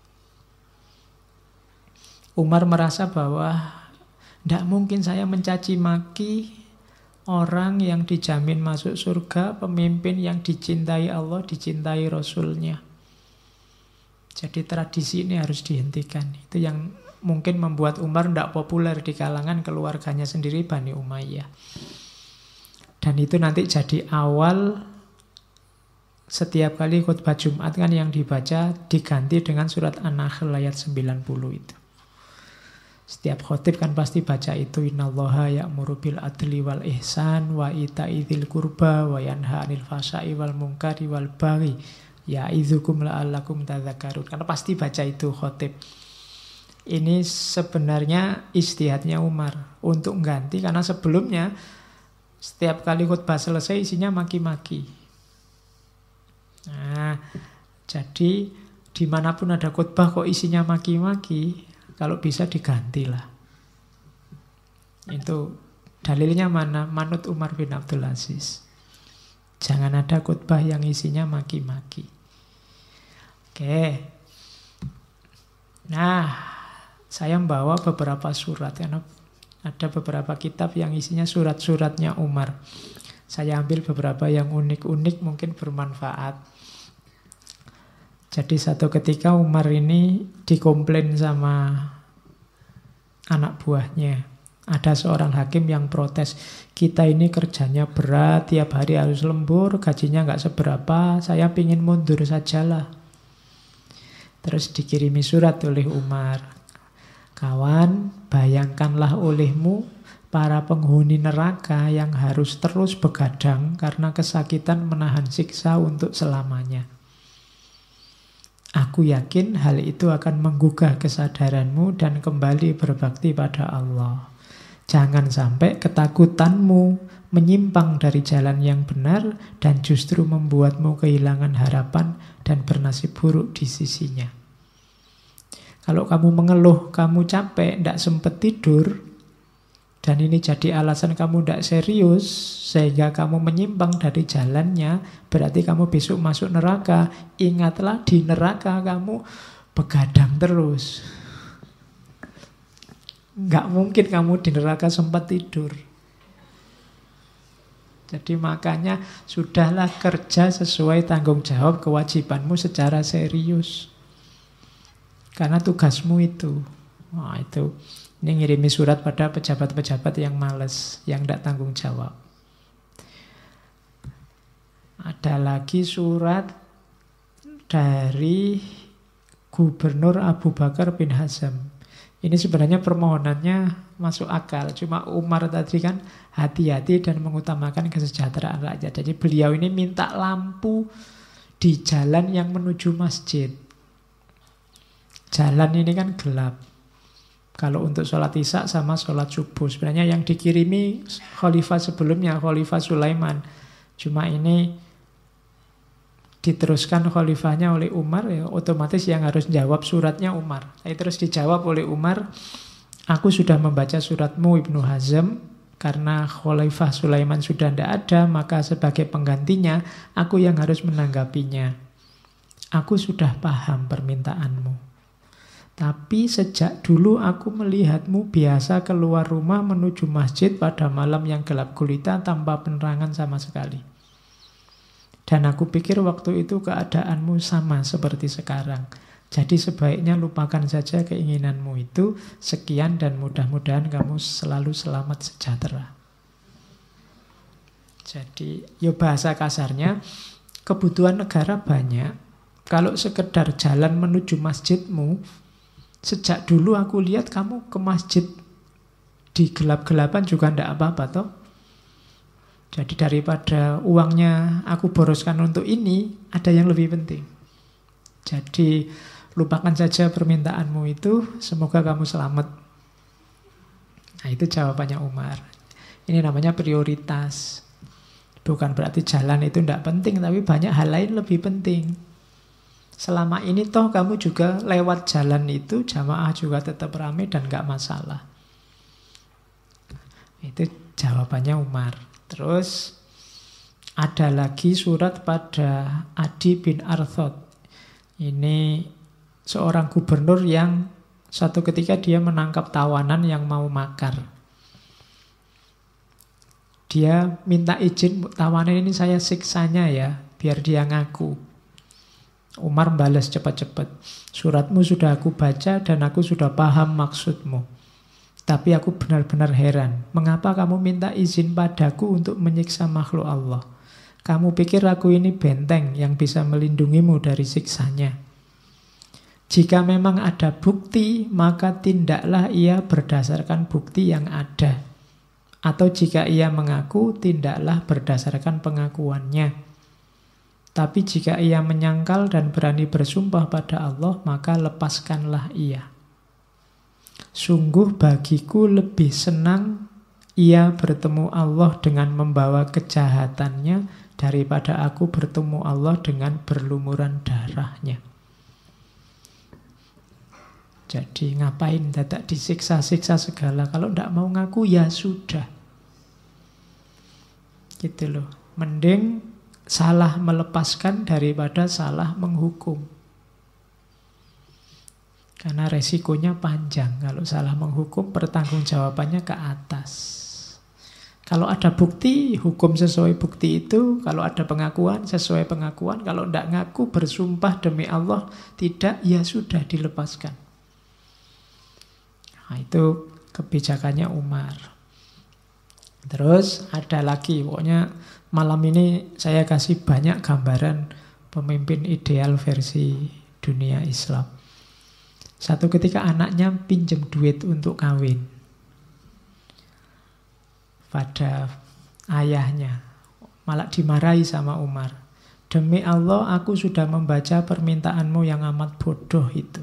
Umar merasa bahwa tidak mungkin saya mencaci maki orang yang dijamin masuk surga, pemimpin yang dicintai Allah, dicintai Rasulnya. Jadi tradisi ini harus dihentikan. Itu yang mungkin membuat Umar tidak populer di kalangan keluarganya sendiri, Bani Umayyah. Dan itu nanti jadi awal setiap kali khutbah Jumat kan yang dibaca diganti dengan surat An-Nahl ayat 90 itu. Setiap khotib kan pasti baca itu, innallaha ya'muru bil adli wal ihsan wa ita'i dzil qurba wa yanha 'anil fahsya'i wal munkari wal baghi ya'idzukum la'allakum tadhakkarun. Karena pasti baca itu khotib. Ini sebenarnya ijtihadnya Umar untuk ganti, karena sebelumnya setiap kali khutbah selesai isinya maki-maki. Nah, jadi dimanapun ada khutbah kok isinya maki-maki, kalau bisa digantilah. Itu dalilnya mana? Manut Umar bin Abdul Aziz. Jangan ada khutbah yang isinya maki-maki. Oke. Nah, saya membawa beberapa surat karena ada beberapa kitab yang isinya surat-suratnya Umar. Saya ambil beberapa yang unik-unik, mungkin bermanfaat. Jadi satu ketika Umar ini dikomplain sama anak buahnya. Ada seorang hakim yang protes, kita ini kerjanya berat, tiap hari harus lembur, gajinya nggak seberapa, saya pingin mundur sajalah. Terus dikirimi surat oleh Umar. Kawan, bayangkanlah olehmu para penghuni neraka yang harus terus begadang karena kesakitan menahan siksa untuk selamanya. Aku yakin hal itu akan menggugah kesadaranmu dan kembali berbakti pada Allah. Jangan sampai ketakutanmu menyimpang dari jalan yang benar dan justru membuatmu kehilangan harapan dan bernasib buruk di sisinya. Kalau kamu mengeluh, kamu capek, tidak sempat tidur, dan ini jadi alasan kamu tidak serius, sehingga kamu menyimpang dari jalannya, berarti kamu besok masuk neraka. Ingatlah, di neraka kamu begadang terus. Nggak mungkin kamu di neraka sempat tidur. Jadi makanya sudahlah kerja sesuai tanggung jawab kewajibanmu secara serius. Karena tugasmu itu. Nah, itu. Ini ngirimi surat pada pejabat-pejabat yang malas, yang tidak tanggung jawab. Ada lagi surat dari Gubernur Abu Bakar bin Hazm. Ini sebenarnya permohonannya masuk akal. Cuma Umar tadi kan hati-hati dan mengutamakan kesejahteraan rakyat. Jadi beliau ini minta lampu di jalan yang menuju masjid. Jalan ini kan gelap. Kalau untuk sholat isya sama sholat subuh. Sebenarnya yang dikirimi khalifah sebelumnya, Khalifah Sulaiman. Cuma ini diteruskan khalifahnya oleh Umar, ya otomatis yang harus jawab suratnya Umar. Terus dijawab oleh Umar, aku sudah membaca suratmu Ibnu Hazm, karena Khalifah Sulaiman sudah tidak ada, maka sebagai penggantinya, aku yang harus menanggapinya. Aku sudah paham permintaanmu. Tapi sejak dulu aku melihatmu biasa keluar rumah menuju masjid pada malam yang gelap gulita tanpa penerangan sama sekali. Dan aku pikir waktu itu keadaanmu sama seperti sekarang. Jadi sebaiknya lupakan saja keinginanmu itu. Sekian dan mudah-mudahan kamu selalu selamat sejahtera. Jadi bahasa kasarnya, kebutuhan negara banyak. Kalau sekedar jalan menuju masjidmu, sejak dulu aku lihat kamu ke masjid di gelap-gelapan juga tidak apa-apa toh. Jadi daripada uangnya aku boroskan untuk ini, ada yang lebih penting. Jadi lupakan saja permintaanmu itu, semoga kamu selamat. Nah itu jawabannya Umar. Ini namanya prioritas. Bukan berarti jalan itu tidak penting, tapi banyak hal lain lebih penting. Selama ini toh kamu juga lewat jalan itu, jamaah juga tetap ramai dan gak masalah. Itu jawabannya Umar. Terus ada lagi surat pada Adi bin Arthod. Ini seorang gubernur yang suatu ketika dia menangkap tawanan yang mau makar. Dia minta izin, tawanan ini saya siksanya ya, biar dia ngaku. Umar balas cepat-cepat, suratmu sudah aku baca dan aku sudah paham maksudmu. Tapi aku benar-benar heran, mengapa kamu minta izin padaku untuk menyiksa makhluk Allah? Kamu pikir aku ini benteng yang bisa melindungimu dari siksanya? Jika memang ada bukti, maka tindaklah ia berdasarkan bukti yang ada. Atau jika ia mengaku, tindaklah berdasarkan pengakuannya. Tapi jika ia menyangkal dan berani bersumpah pada Allah, maka lepaskanlah ia. Sungguh bagiku lebih senang ia bertemu Allah dengan membawa kejahatannya daripada aku bertemu Allah dengan berlumuran darahnya. Jadi ngapain dadak disiksa-siksa segala? Kalau tidak mau ngaku ya sudah. Gitu loh. Mending salah melepaskan daripada salah menghukum. Karena resikonya panjang. Kalau salah menghukum, pertanggungjawabannya ke atas. Kalau ada bukti, hukum sesuai bukti itu. Kalau ada pengakuan, sesuai pengakuan. Kalau tidak ngaku, bersumpah demi Allah, tidak, ya sudah dilepaskan. Nah, itu kebijakannya Umar. Terus ada lagi, pokoknya malam ini saya kasih banyak gambaran pemimpin ideal versi dunia Islam. Satu ketika anaknya pinjem duit untuk kawin pada ayahnya. Malah dimarahi sama Umar. Demi Allah, aku sudah membaca permintaanmu yang amat bodoh itu.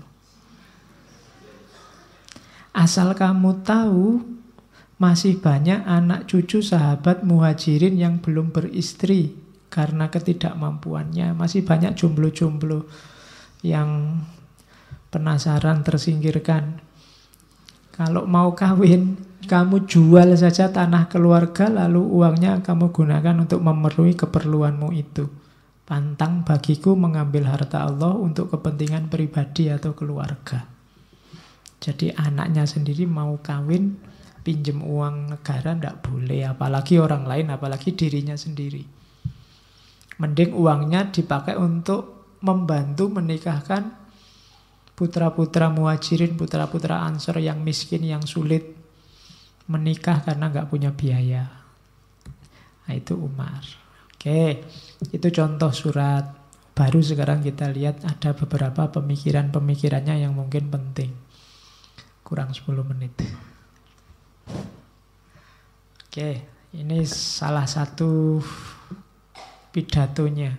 Asal kamu tahu, masih banyak anak cucu sahabat muhajirin yang belum beristri karena ketidakmampuannya. Masih banyak jomblo-jomblo yang penasaran, tersingkirkan. Kalau mau kawin, kamu jual saja tanah keluarga, lalu uangnya kamu gunakan untuk memenuhi keperluanmu itu. Pantang bagiku mengambil harta Allah untuk kepentingan pribadi atau keluarga. Jadi anaknya sendiri mau kawin, pinjem uang negara tidak boleh. Apalagi orang lain, apalagi dirinya sendiri. Mending uangnya dipakai untuk membantu menikahkan putra-putra muhajirin, putra-putra ansor yang miskin, yang sulit menikah karena nggak punya biaya. Nah, itu Umar. Oke, itu contoh surat. Baru sekarang kita lihat ada beberapa pemikiran-pemikirannya yang mungkin penting. Kurang 10 menit. Oke, ini salah satu pidatonya.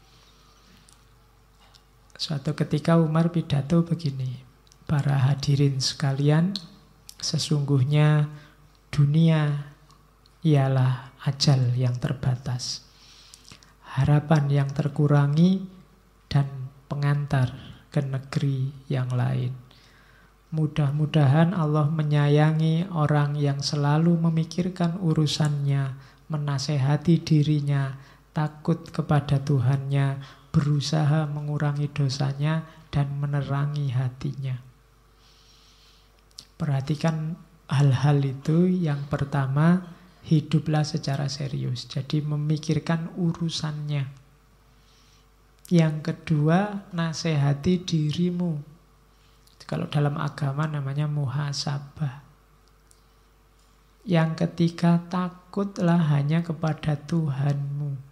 Suatu ketika Umar pidato begini, para hadirin sekalian, sesungguhnya dunia ialah ajal yang terbatas, harapan yang terkurangi, dan pengantar ke negeri yang lain. Mudah-mudahan Allah menyayangi orang yang selalu memikirkan urusannya, menasehati dirinya, takut kepada Tuhannya, berusaha mengurangi dosanya dan menerangi hatinya. Perhatikan hal-hal itu. Yang pertama, hiduplah secara serius. Jadi memikirkan urusannya. Yang kedua, nasihati dirimu. Kalau dalam agama namanya muhasabah. Yang ketiga, takutlah hanya kepada Tuhanmu.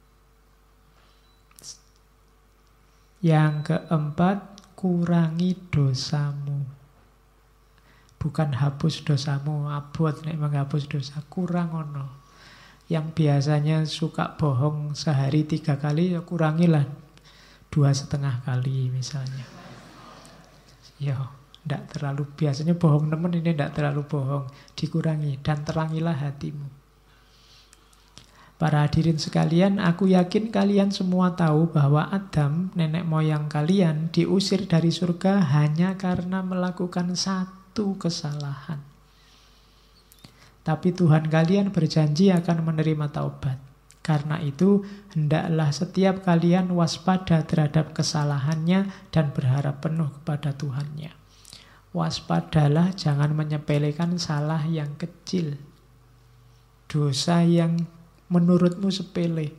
Yang keempat, kurangi dosamu. Bukan hapus dosamu, abot nek menghapus dosa, kurang ono. Yang biasanya suka bohong sehari 3 kali, ya kurangilah 2,5 kali misalnya. Ya, ndak terlalu, biasanya bohong temen, ini ndak terlalu bohong, dikurangi dan terangilah hatimu. Para hadirin sekalian, aku yakin kalian semua tahu bahwa Adam, nenek moyang kalian, diusir dari surga hanya karena melakukan satu kesalahan. Tapi Tuhan kalian berjanji akan menerima taubat. Karena itu, hendaklah setiap kalian waspada terhadap kesalahannya dan berharap penuh kepada Tuhannya. Waspadalah, jangan menyepelekan salah yang kecil. Dosa yang menurutmu sepele.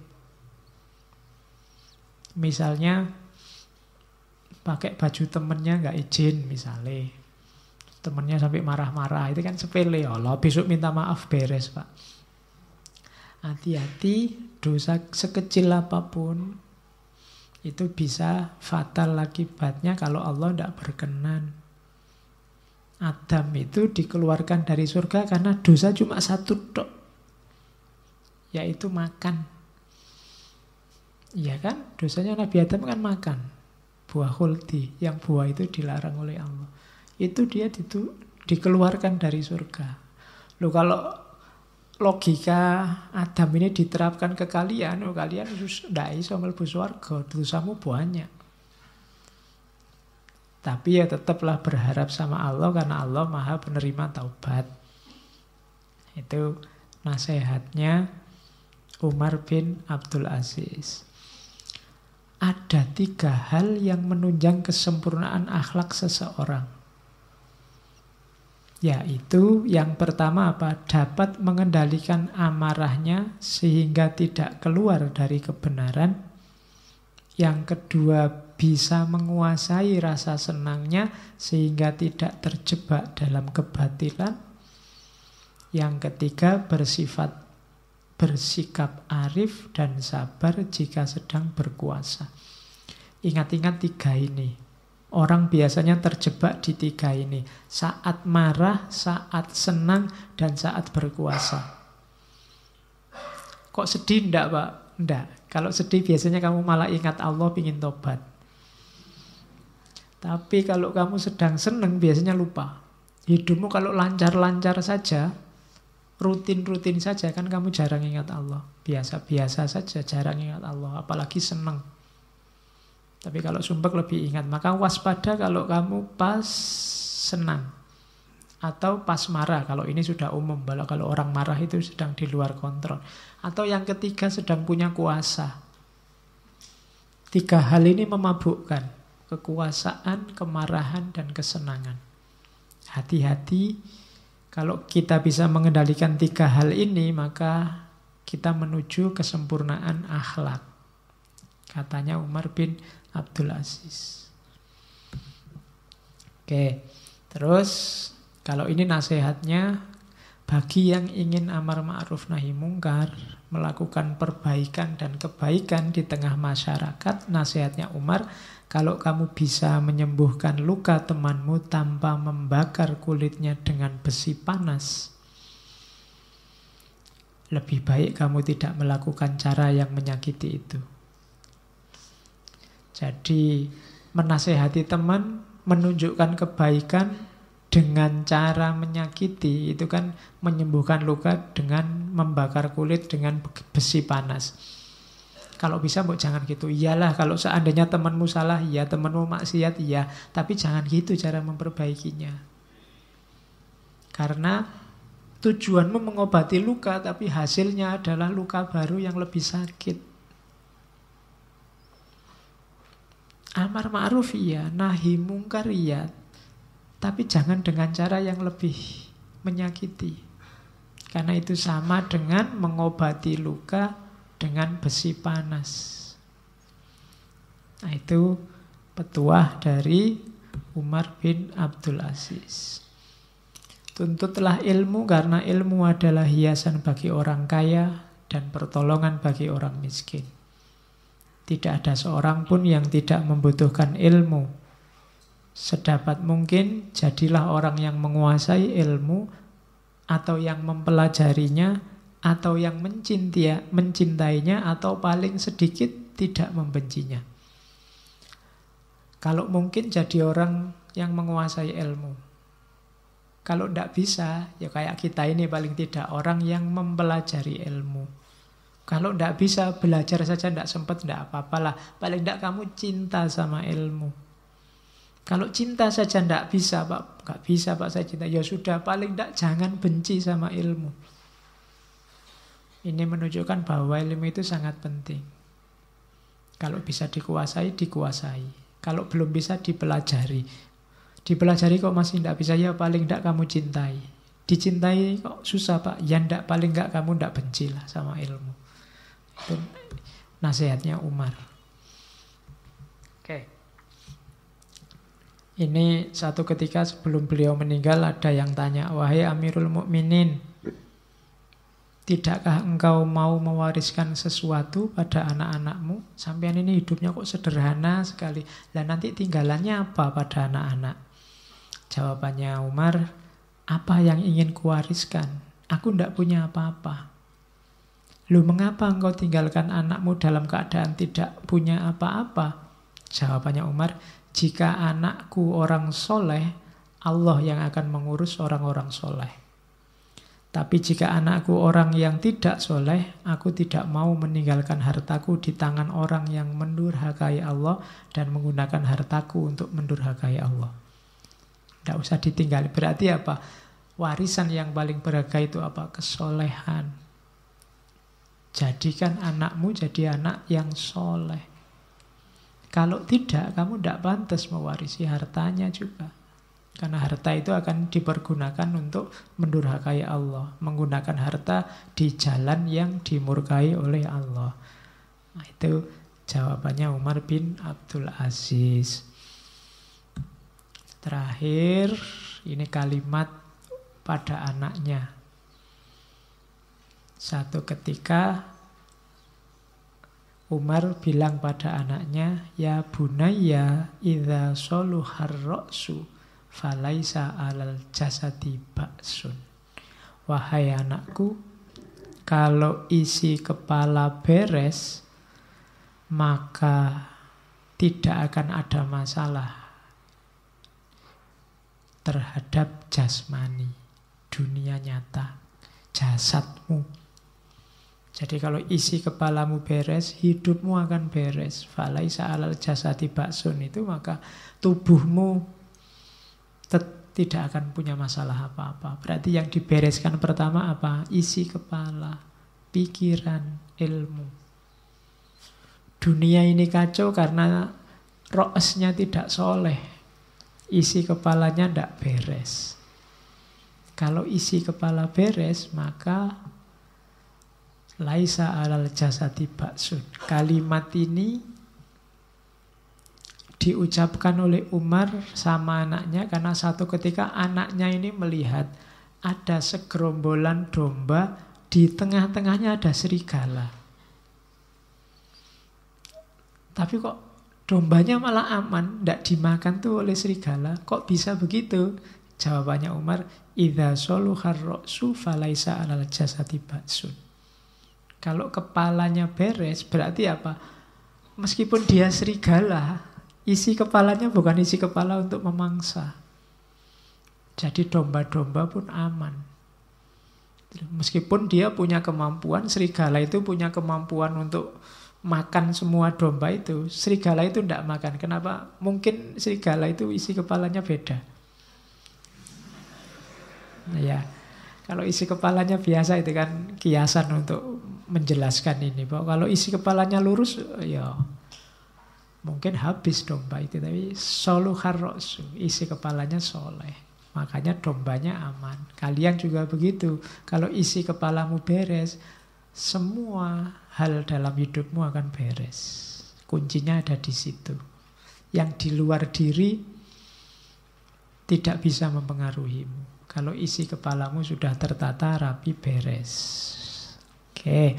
Misalnya pakai baju temennya nggak izin misalnya. Temennya sampai marah-marah, itu kan sepele. Allah besok minta maaf, beres Pak. Hati-hati, dosa sekecil apapun itu bisa fatal akibatnya kalau Allah tidak berkenan. Adam itu dikeluarkan dari surga karena dosa cuma satu tok, yaitu makan. Iya kan? Dosanya Nabi Adam kan makan buah khuldi, yang buah itu dilarang oleh Allah. Itu dia dikeluarkan dari surga. Loh, kalau logika Adam ini diterapkan ke kalian, kalian tidak bisa mlebu swarga, dosamu banyak. Tapi ya tetaplah berharap sama Allah, karena Allah Maha penerima taubat. Itu nasihatnya Umar bin Abdul Aziz. Ada 3 hal yang menunjang kesempurnaan akhlak seseorang. Yaitu yang pertama apa? Dapat mengendalikan amarahnya sehingga tidak keluar dari kebenaran. Yang kedua, bisa menguasai rasa senangnya sehingga tidak terjebak dalam kebatilan. Yang ketiga, bersikap arif dan sabar jika sedang berkuasa. Ingat-ingat 3 ini. Orang biasanya terjebak di 3 ini. Saat marah, saat senang, dan saat berkuasa. Kok sedih enggak, Pak? Enggak. Kalau sedih biasanya kamu malah ingat Allah, ingin tobat. Tapi kalau kamu sedang senang biasanya lupa. Hidupmu kalau lancar-lancar saja, rutin-rutin saja, kan kamu jarang ingat Allah. Biasa-biasa saja, jarang ingat Allah. Apalagi senang. Tapi kalau sumpek lebih ingat. Maka waspada kalau kamu pas senang atau pas marah. Kalau ini sudah umum. Kalau orang marah itu sedang di luar kontrol. Atau yang ketiga sedang punya kuasa. 3 hal ini memabukkan. Kekuasaan, kemarahan, dan kesenangan. Hati-hati. Kalau kita bisa mengendalikan 3 hal ini, maka kita menuju kesempurnaan akhlak. Katanya Umar bin Abdul Aziz. Oke, terus kalau ini nasihatnya bagi yang ingin amar ma'ruf nahi mungkar, melakukan perbaikan dan kebaikan di tengah masyarakat, nasihatnya Umar, kalau kamu bisa menyembuhkan luka temanmu tanpa membakar kulitnya dengan besi panas, lebih baik kamu tidak melakukan cara yang menyakiti itu. Jadi menasehati teman, menunjukkan kebaikan dengan cara menyakiti, itu kan menyembuhkan luka dengan membakar kulit dengan besi panas. Kalau bisa jangan gitu. Iyalah kalau seandainya temanmu salah, iya, temanmu maksiat, iya, tapi jangan gitu cara memperbaikinya. Karena tujuanmu mengobati luka, tapi hasilnya adalah luka baru yang lebih sakit. Amar ma'ruf iya, nahi mungkar iya, tapi jangan dengan cara yang lebih menyakiti. Karena itu sama dengan mengobati luka dengan besi panas. Nah, itu petuah dari Umar bin Abdul Aziz. Tuntutlah ilmu karena ilmu adalah hiasan bagi orang kaya dan pertolongan bagi orang miskin. Tidak ada seorang pun yang tidak membutuhkan ilmu. Sedapat mungkin jadilah orang yang menguasai ilmu atau yang mempelajarinya atau yang mencintainya atau paling sedikit tidak membencinya. Kalau mungkin jadi orang yang menguasai ilmu. Kalau tidak bisa, ya kayak kita ini paling tidak orang yang mempelajari ilmu. Kalau tidak bisa, belajar saja tidak sempat, tidak apa-apalah. Paling tidak kamu cinta sama ilmu. Kalau cinta saja tidak bisa, Pak, nggak bisa Pak saya cinta. Ya sudah, paling tidak jangan benci sama ilmu. Ini menunjukkan bahwa ilmu itu sangat penting. Kalau bisa dikuasai, dikuasai. Kalau belum bisa, dipelajari. Dipelajari kok masih tidak bisa, ya paling tidak kamu cintai. Dicintai kok susah Pak, ya tidak, paling tidak kamu tidak bencilah sama ilmu. Itu nasihatnya Umar. Oke. Ini satu ketika sebelum beliau meninggal ada yang tanya, wahai Amirul Mukminin, tidakkah engkau mau mewariskan sesuatu pada anak-anakmu? Sampean ini hidupnya kok sederhana sekali. Lah nanti tinggalannya apa pada anak-anak? Jawabannya Umar, apa yang ingin kuwariskan? Aku tidak punya apa-apa. Loh, mengapa engkau tinggalkan anakmu dalam keadaan tidak punya apa-apa? Jawabannya Umar, jika anakku orang soleh, Allah yang akan mengurus orang-orang soleh. Tapi jika anakku orang yang tidak soleh, aku tidak mau meninggalkan hartaku di tangan orang yang mendurhakai Allah dan menggunakan hartaku untuk mendurhakai Allah. Tidak usah ditinggal. Berarti apa? Warisan yang paling berharga itu apa? Kesolehan. Jadikan anakmu jadi anak yang soleh. Kalau tidak, kamu tidak pantas mewarisi hartanya juga. Karena harta itu akan dipergunakan untuk mendurhakai Allah. Menggunakan harta di jalan yang dimurkai oleh Allah. Nah, itu jawabannya Umar bin Abdul Aziz. Terakhir, ini kalimat pada anaknya. Satu ketika Umar bilang pada anaknya, ya bunayya idza soluhar ra'su falaisa alal jasadi ba'sun. Wahai anakku, kalau isi kepala beres, maka tidak akan ada masalah terhadap jasmani, dunia nyata, jasadmu. Jadi kalau isi kepalamu beres, hidupmu akan beres. Falaisa alal jasadi ba'sun itu, maka tubuhmu tidak akan punya masalah apa-apa. Berarti yang dibereskan pertama apa? Isi kepala, pikiran, ilmu. Dunia ini kacau karena ro'esnya tidak soleh. Isi kepalanya tidak beres. Kalau isi kepala beres, maka laisa alal jasadi ba'sun. Kalimat ini diucapkan oleh Umar sama anaknya karena satu ketika anaknya ini melihat ada segerombolan domba, di tengah-tengahnya ada serigala. Tapi kok dombanya malah aman, tidak dimakan tuh oleh serigala. Kok bisa begitu? Jawabannya Umar, idza soluhar ra'su falaisa alal jasadi ba'sun. Kalau kepalanya beres, berarti apa? Meskipun dia serigala, isi kepalanya bukan isi kepala untuk memangsa. Jadi domba-domba pun aman. Meskipun dia punya kemampuan, serigala itu punya kemampuan untuk makan semua domba itu. Serigala itu tidak makan. Kenapa? Mungkin serigala itu isi kepalanya beda. Nah, ya. Kalau isi kepalanya biasa itu kan kiasan untuk menjelaskan ini. Bahwa kalau isi kepalanya lurus, ya mungkin habis domba itu. Tapi soluhar ra'su, isi kepalanya soleh. Makanya dombanya aman. Kalian juga begitu. Kalau isi kepalamu beres, semua hal dalam hidupmu akan beres. Kuncinya ada di situ. Yang di luar diri tidak bisa mempengaruhimu. Kalau isi kepalamu sudah tertata, rapi, beres. Oke.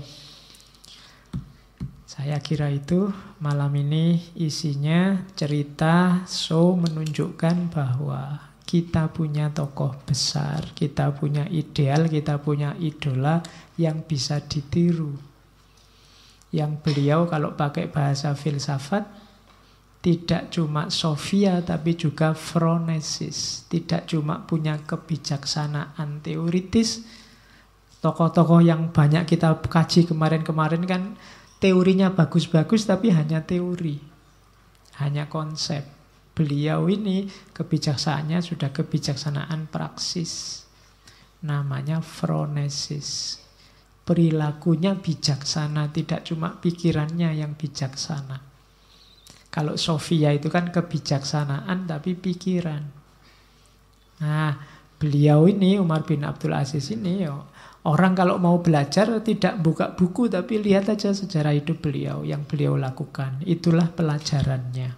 Saya kira itu malam ini isinya cerita menunjukkan bahwa kita punya tokoh besar, kita punya ideal, kita punya idola yang bisa ditiru. Yang beliau kalau pakai bahasa filsafat tidak cuma sofia tapi juga phronesis. Tidak cuma punya kebijaksanaan teoritis. Tokoh-tokoh yang banyak kita kaji kemarin-kemarin kan teorinya bagus-bagus tapi hanya teori. Hanya konsep. Beliau ini kebijaksanaannya sudah kebijaksanaan praksis. Namanya phronesis. Perilakunya bijaksana, tidak cuma pikirannya yang bijaksana. Kalau sofia itu kan kebijaksanaan tapi pikiran. Nah, beliau ini Umar bin Abdul Aziz ini orang kalau mau belajar tidak buka buku tapi lihat aja sejarah hidup beliau yang beliau lakukan. Itulah pelajarannya.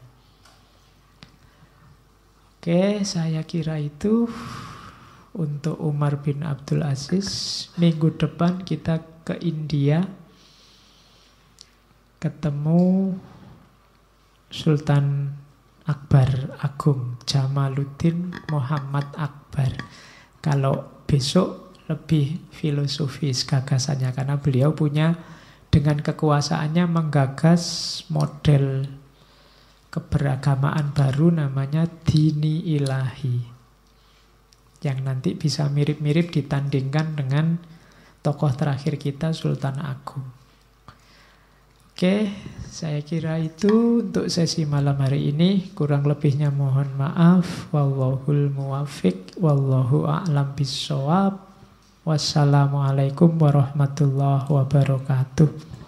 Oke, saya kira itu untuk Umar bin Abdul Aziz. Minggu depan kita ke India ketemu Sultan Akbar Agung, Jamaluddin Muhammad Akbar. Kalau besok lebih filosofis gagasannya karena beliau punya dengan kekuasaannya menggagas model keberagamaan baru namanya dini ilahi. Yang nanti bisa mirip-mirip ditandingkan dengan tokoh terakhir kita Sultan Agung. Oke, saya kira itu untuk sesi malam hari ini. Kurang lebihnya mohon maaf. Wallahul muwaffiq, wallahu a'lam bissawab. Wassalamualaikum warahmatullahi wabarakatuh.